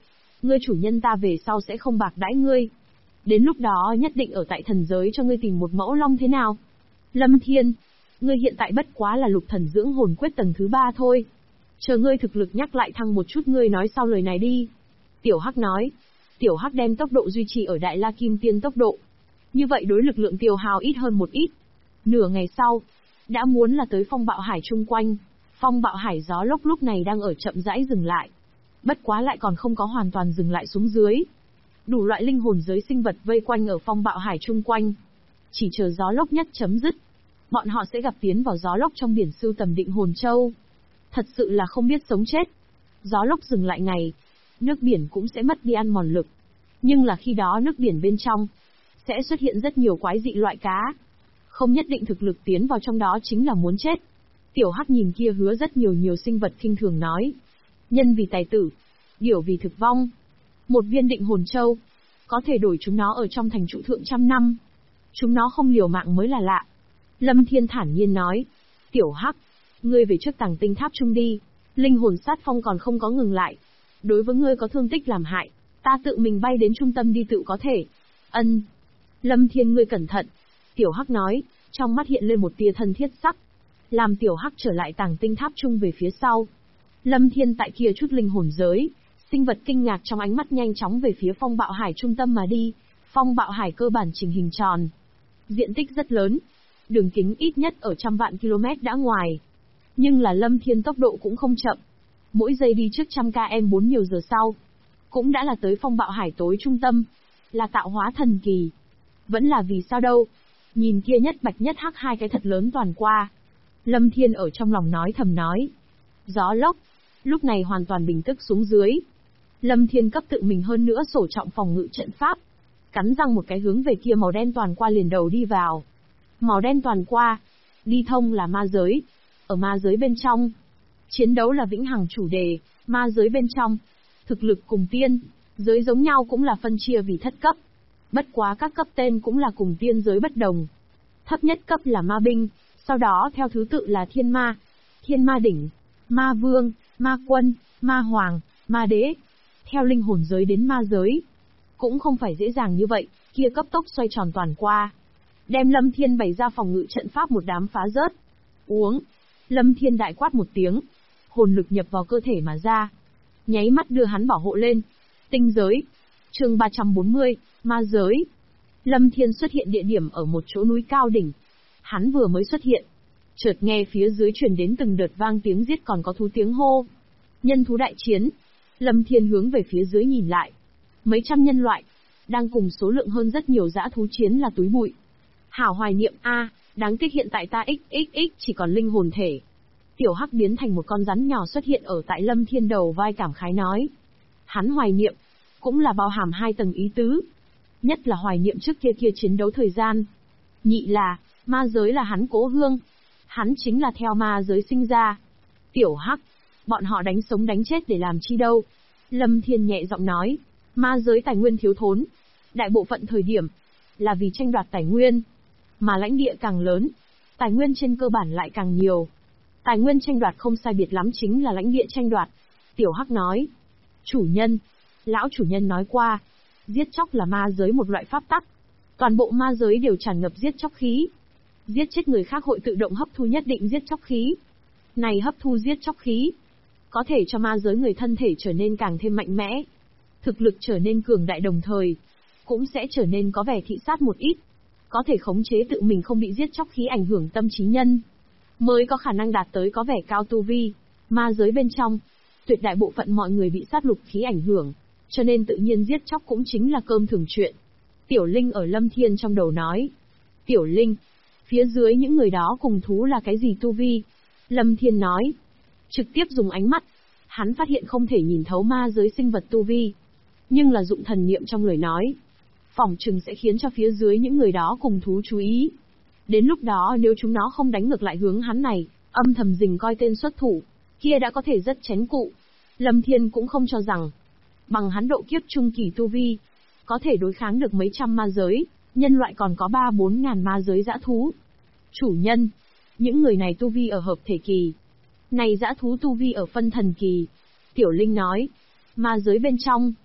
Ngươi chủ nhân ta về sau sẽ không bạc đãi ngươi. Đến lúc đó nhất định ở tại thần giới cho ngươi tìm một mẫu long thế nào? Lâm Thiên, ngươi hiện tại bất quá là lục thần dưỡng hồn quyết tầng thứ 3 thôi. Chờ ngươi thực lực nhắc lại thăng một chút ngươi nói sau lời này đi. Tiểu Hắc nói. Tiểu Hắc đem tốc độ duy trì ở Đại La Kim Tiên tốc độ. Như vậy đối lực lượng tiêu hao ít hơn một ít. Nửa ngày sau, đã muốn là tới phong bạo hải chung quanh. Phong bạo hải gió lốc lúc này đang ở chậm rãi dừng lại. Bất quá lại còn không có hoàn toàn dừng lại xuống dưới. Đủ loại linh hồn giới sinh vật vây quanh ở phong bạo hải chung quanh. Chỉ chờ gió lốc nhất chấm dứt. Bọn họ sẽ gặp tiến vào gió lốc trong biển sưu tầm định hồn châu. Thật sự là không biết sống chết. Gió lốc dừng lại ngày, nước biển cũng sẽ mất đi ăn mòn lực. Nhưng là khi đó nước biển bên trong, sẽ xuất hiện rất nhiều quái dị loại cá. Không nhất định thực lực tiến vào trong đó chính là muốn chết. Tiểu Hắc nhìn kia hứa rất nhiều sinh vật khinh thường nói. Nhân vì tài tử, điểu vì thực vong. Một viên định hồn châu, có thể đổi chúng nó ở trong thành trụ thượng trăm năm. Chúng nó không liều mạng mới là lạ. Lâm Thiên thản nhiên nói. Tiểu Hắc, ngươi về trước Tàng Tinh Tháp chung đi. Linh hồn sát phong còn không có ngừng lại. Đối với ngươi có thương tích làm hại, ta tự mình bay đến trung tâm đi tự có thể. Ân. Lâm Thiên ngươi cẩn thận. Tiểu Hắc nói, trong mắt hiện lên một tia thân thiết sắc. Làm Tiểu Hắc trở lại Tàng Tinh Tháp chung về phía sau. Lâm Thiên tại kia chút linh hồn giới, sinh vật kinh ngạc trong ánh mắt nhanh chóng về phía phong bạo hải trung tâm mà đi. Phong bạo hải cơ bản trình hình tròn. Diện tích rất lớn. Đường kính ít nhất ở trăm vạn km đã ngoài. Nhưng là Lâm Thiên tốc độ cũng không chậm. Mỗi giây đi trước trăm km 4 nhiều giờ sau. Cũng đã là tới phong bạo hải tối trung tâm. Là tạo hóa thần kỳ. Vẫn là vì sao đâu. Nhìn kia nhất bạch nhất hắc hai cái thật lớn toàn qua. Lâm Thiên ở trong lòng nói thầm nói. Gió lốc. Lúc này hoàn toàn bình tức xuống dưới. Lâm Thiên cấp tự mình hơn nữa sổ trọng phòng ngự trận pháp. Cắn răng một cái hướng về kia màu đen toàn qua liền đầu đi vào. Màu đen toàn qua. Đi thông là ma giới. Ở ma giới bên trong. Chiến đấu là vĩnh hằng chủ đề. Ma giới bên trong. Thực lực cùng tiên. Giới giống nhau cũng là phân chia vì thất cấp. Bất quá các cấp tên cũng là cùng tiên giới bất đồng. Thấp nhất cấp là ma binh. Sau đó theo thứ tự là thiên ma đỉnh, ma vương, ma quân, ma hoàng, ma đế. Theo linh hồn giới đến ma giới. Cũng không phải dễ dàng như vậy, kia cấp tốc xoay tròn toàn qua. Đem Lâm Thiên bày ra phòng ngự trận pháp một đám phá rớt. Uống. Lâm Thiên đại quát một tiếng. Hồn lực nhập vào cơ thể mà ra. Nháy mắt đưa hắn bảo hộ lên. Tinh giới. Chương 340, ma giới. Lâm Thiên xuất hiện địa điểm ở một chỗ núi cao đỉnh. Hắn vừa mới xuất hiện. Chợt nghe phía dưới truyền đến từng đợt vang tiếng giết còn có thú tiếng hô. Nhân thú đại chiến. Lâm Thiên hướng về phía dưới nhìn lại. Mấy trăm nhân loại. Đang cùng số lượng hơn rất nhiều dã thú chiến là túi bụi. Hảo hoài niệm a, đáng tiếc hiện tại ta xxx chỉ còn linh hồn thể. Tiểu Hắc biến thành một con rắn nhỏ xuất hiện ở tại Lâm Thiên đầu vai cảm khái nói. Hắn hoài niệm. Cũng là bao hàm hai tầng ý tứ. Nhất là hoài niệm trước kia chiến đấu thời gian. Nhị là, ma giới là hắn cố hương. Hắn chính là theo ma giới sinh ra. Tiểu Hắc, bọn họ đánh sống đánh chết để làm chi đâu. Lâm Thiên nhẹ giọng nói, ma giới tài nguyên thiếu thốn. Đại bộ phận thời điểm, là vì tranh đoạt tài nguyên. Mà lãnh địa càng lớn, tài nguyên trên cơ bản lại càng nhiều. Tài nguyên tranh đoạt không sai biệt lắm chính là lãnh địa tranh đoạt. Tiểu Hắc nói, chủ nhân, lão chủ nhân nói qua, giết chóc là ma giới một loại pháp tắc. Toàn bộ ma giới đều tràn ngập giết chóc khí. Giết chết người khác hội tự động hấp thu nhất định giết chóc khí. Này hấp thu giết chóc khí, có thể cho ma giới người thân thể trở nên càng thêm mạnh mẽ. Thực lực trở nên cường đại đồng thời, cũng sẽ trở nên có vẻ thị sát một ít. Có thể khống chế tự mình không bị giết chóc khí ảnh hưởng tâm trí nhân. Mới có khả năng đạt tới có vẻ cao tu vi. Ma giới bên trong, tuyệt đại bộ phận mọi người bị sát lục khí ảnh hưởng. Cho nên tự nhiên giết chóc cũng chính là cơm thường chuyện. Tiểu Linh ở Lâm Thiên trong đầu nói. Tiểu Linh, phía dưới những người đó cùng thú là cái gì tu vi? Lâm Thiên nói. Trực tiếp dùng ánh mắt. Hắn phát hiện không thể nhìn thấu ma giới sinh vật tu vi. Nhưng là dụng thần niệm trong lời nói. Phỏng chừng sẽ khiến cho phía dưới những người đó cùng thú chú ý. Đến lúc đó nếu chúng nó không đánh ngược lại hướng hắn này, âm thầm rình coi tên xuất thủ, kia đã có thể rất chén cụ. Lâm Thiên cũng không cho rằng, bằng hắn độ kiếp trung kỳ tu vi, có thể đối kháng được mấy trăm ma giới, nhân loại còn có 3-4 ngàn ma giới dã thú. Chủ nhân, những người này tu vi ở hợp thể kỳ. Này dã thú tu vi ở phân thần kỳ. Tiểu Linh nói, ma giới bên trong,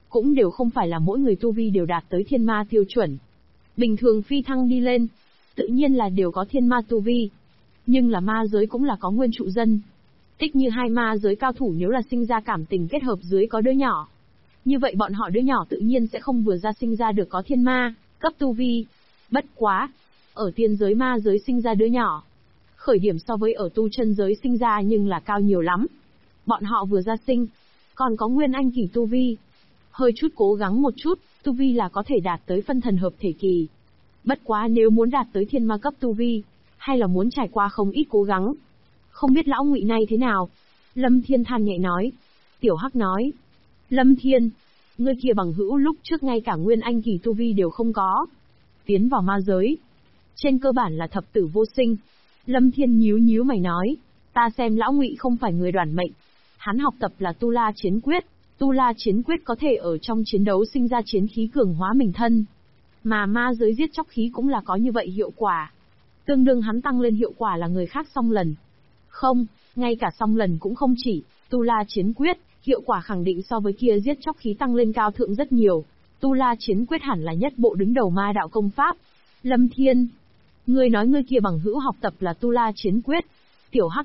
cũng đều không phải là mỗi người tu vi đều đạt tới thiên ma tiêu chuẩn. Bình thường phi thăng đi lên, tự nhiên là đều có thiên ma tu vi. Nhưng là ma giới cũng là có nguyên trụ dân. Tích như hai ma giới cao thủ nếu là sinh ra cảm tình kết hợp dưới có đứa nhỏ. Như vậy bọn họ đứa nhỏ tự nhiên sẽ không vừa ra sinh ra được có thiên ma, cấp tu vi. Bất quá, ở tiên giới ma giới sinh ra đứa nhỏ. Khởi điểm so với ở tu chân giới sinh ra nhưng là cao nhiều lắm. Bọn họ vừa ra sinh, còn có nguyên anh kỳ tu vi. Hơi chút cố gắng một chút, tu vi là có thể đạt tới phân thần hợp thể kỳ. Bất quá nếu muốn đạt tới thiên ma cấp tu vi, hay là muốn trải qua không ít cố gắng. Không biết lão Ngụy này thế nào? Lâm Thiên than nhẹ nói. Tiểu Hắc nói. Lâm Thiên, ngươi kia bằng hữu lúc trước ngay cả nguyên anh kỳ tu vi đều không có. Tiến vào ma giới. Trên cơ bản là thập tử vô sinh. Lâm Thiên nhíu nhíu mày nói. Ta xem lão Ngụy không phải người đoản mệnh. Hắn học tập là Tu La Chiến Quyết. Tu La Chiến Quyết có thể ở trong chiến đấu sinh ra chiến khí cường hóa mình thân. Mà ma giới giết chóc khí cũng là có như vậy hiệu quả. Tương đương hắn tăng lên hiệu quả là người khác song lần. Không, ngay cả song lần cũng không chỉ, Tu La Chiến Quyết, hiệu quả khẳng định so với kia giết chóc khí tăng lên cao thượng rất nhiều. Tu La Chiến Quyết hẳn là nhất bộ đứng đầu ma đạo công pháp. Lâm Thiên, ngươi nói ngươi kia bằng hữu học tập là Tu La Chiến Quyết. Tiểu Hắc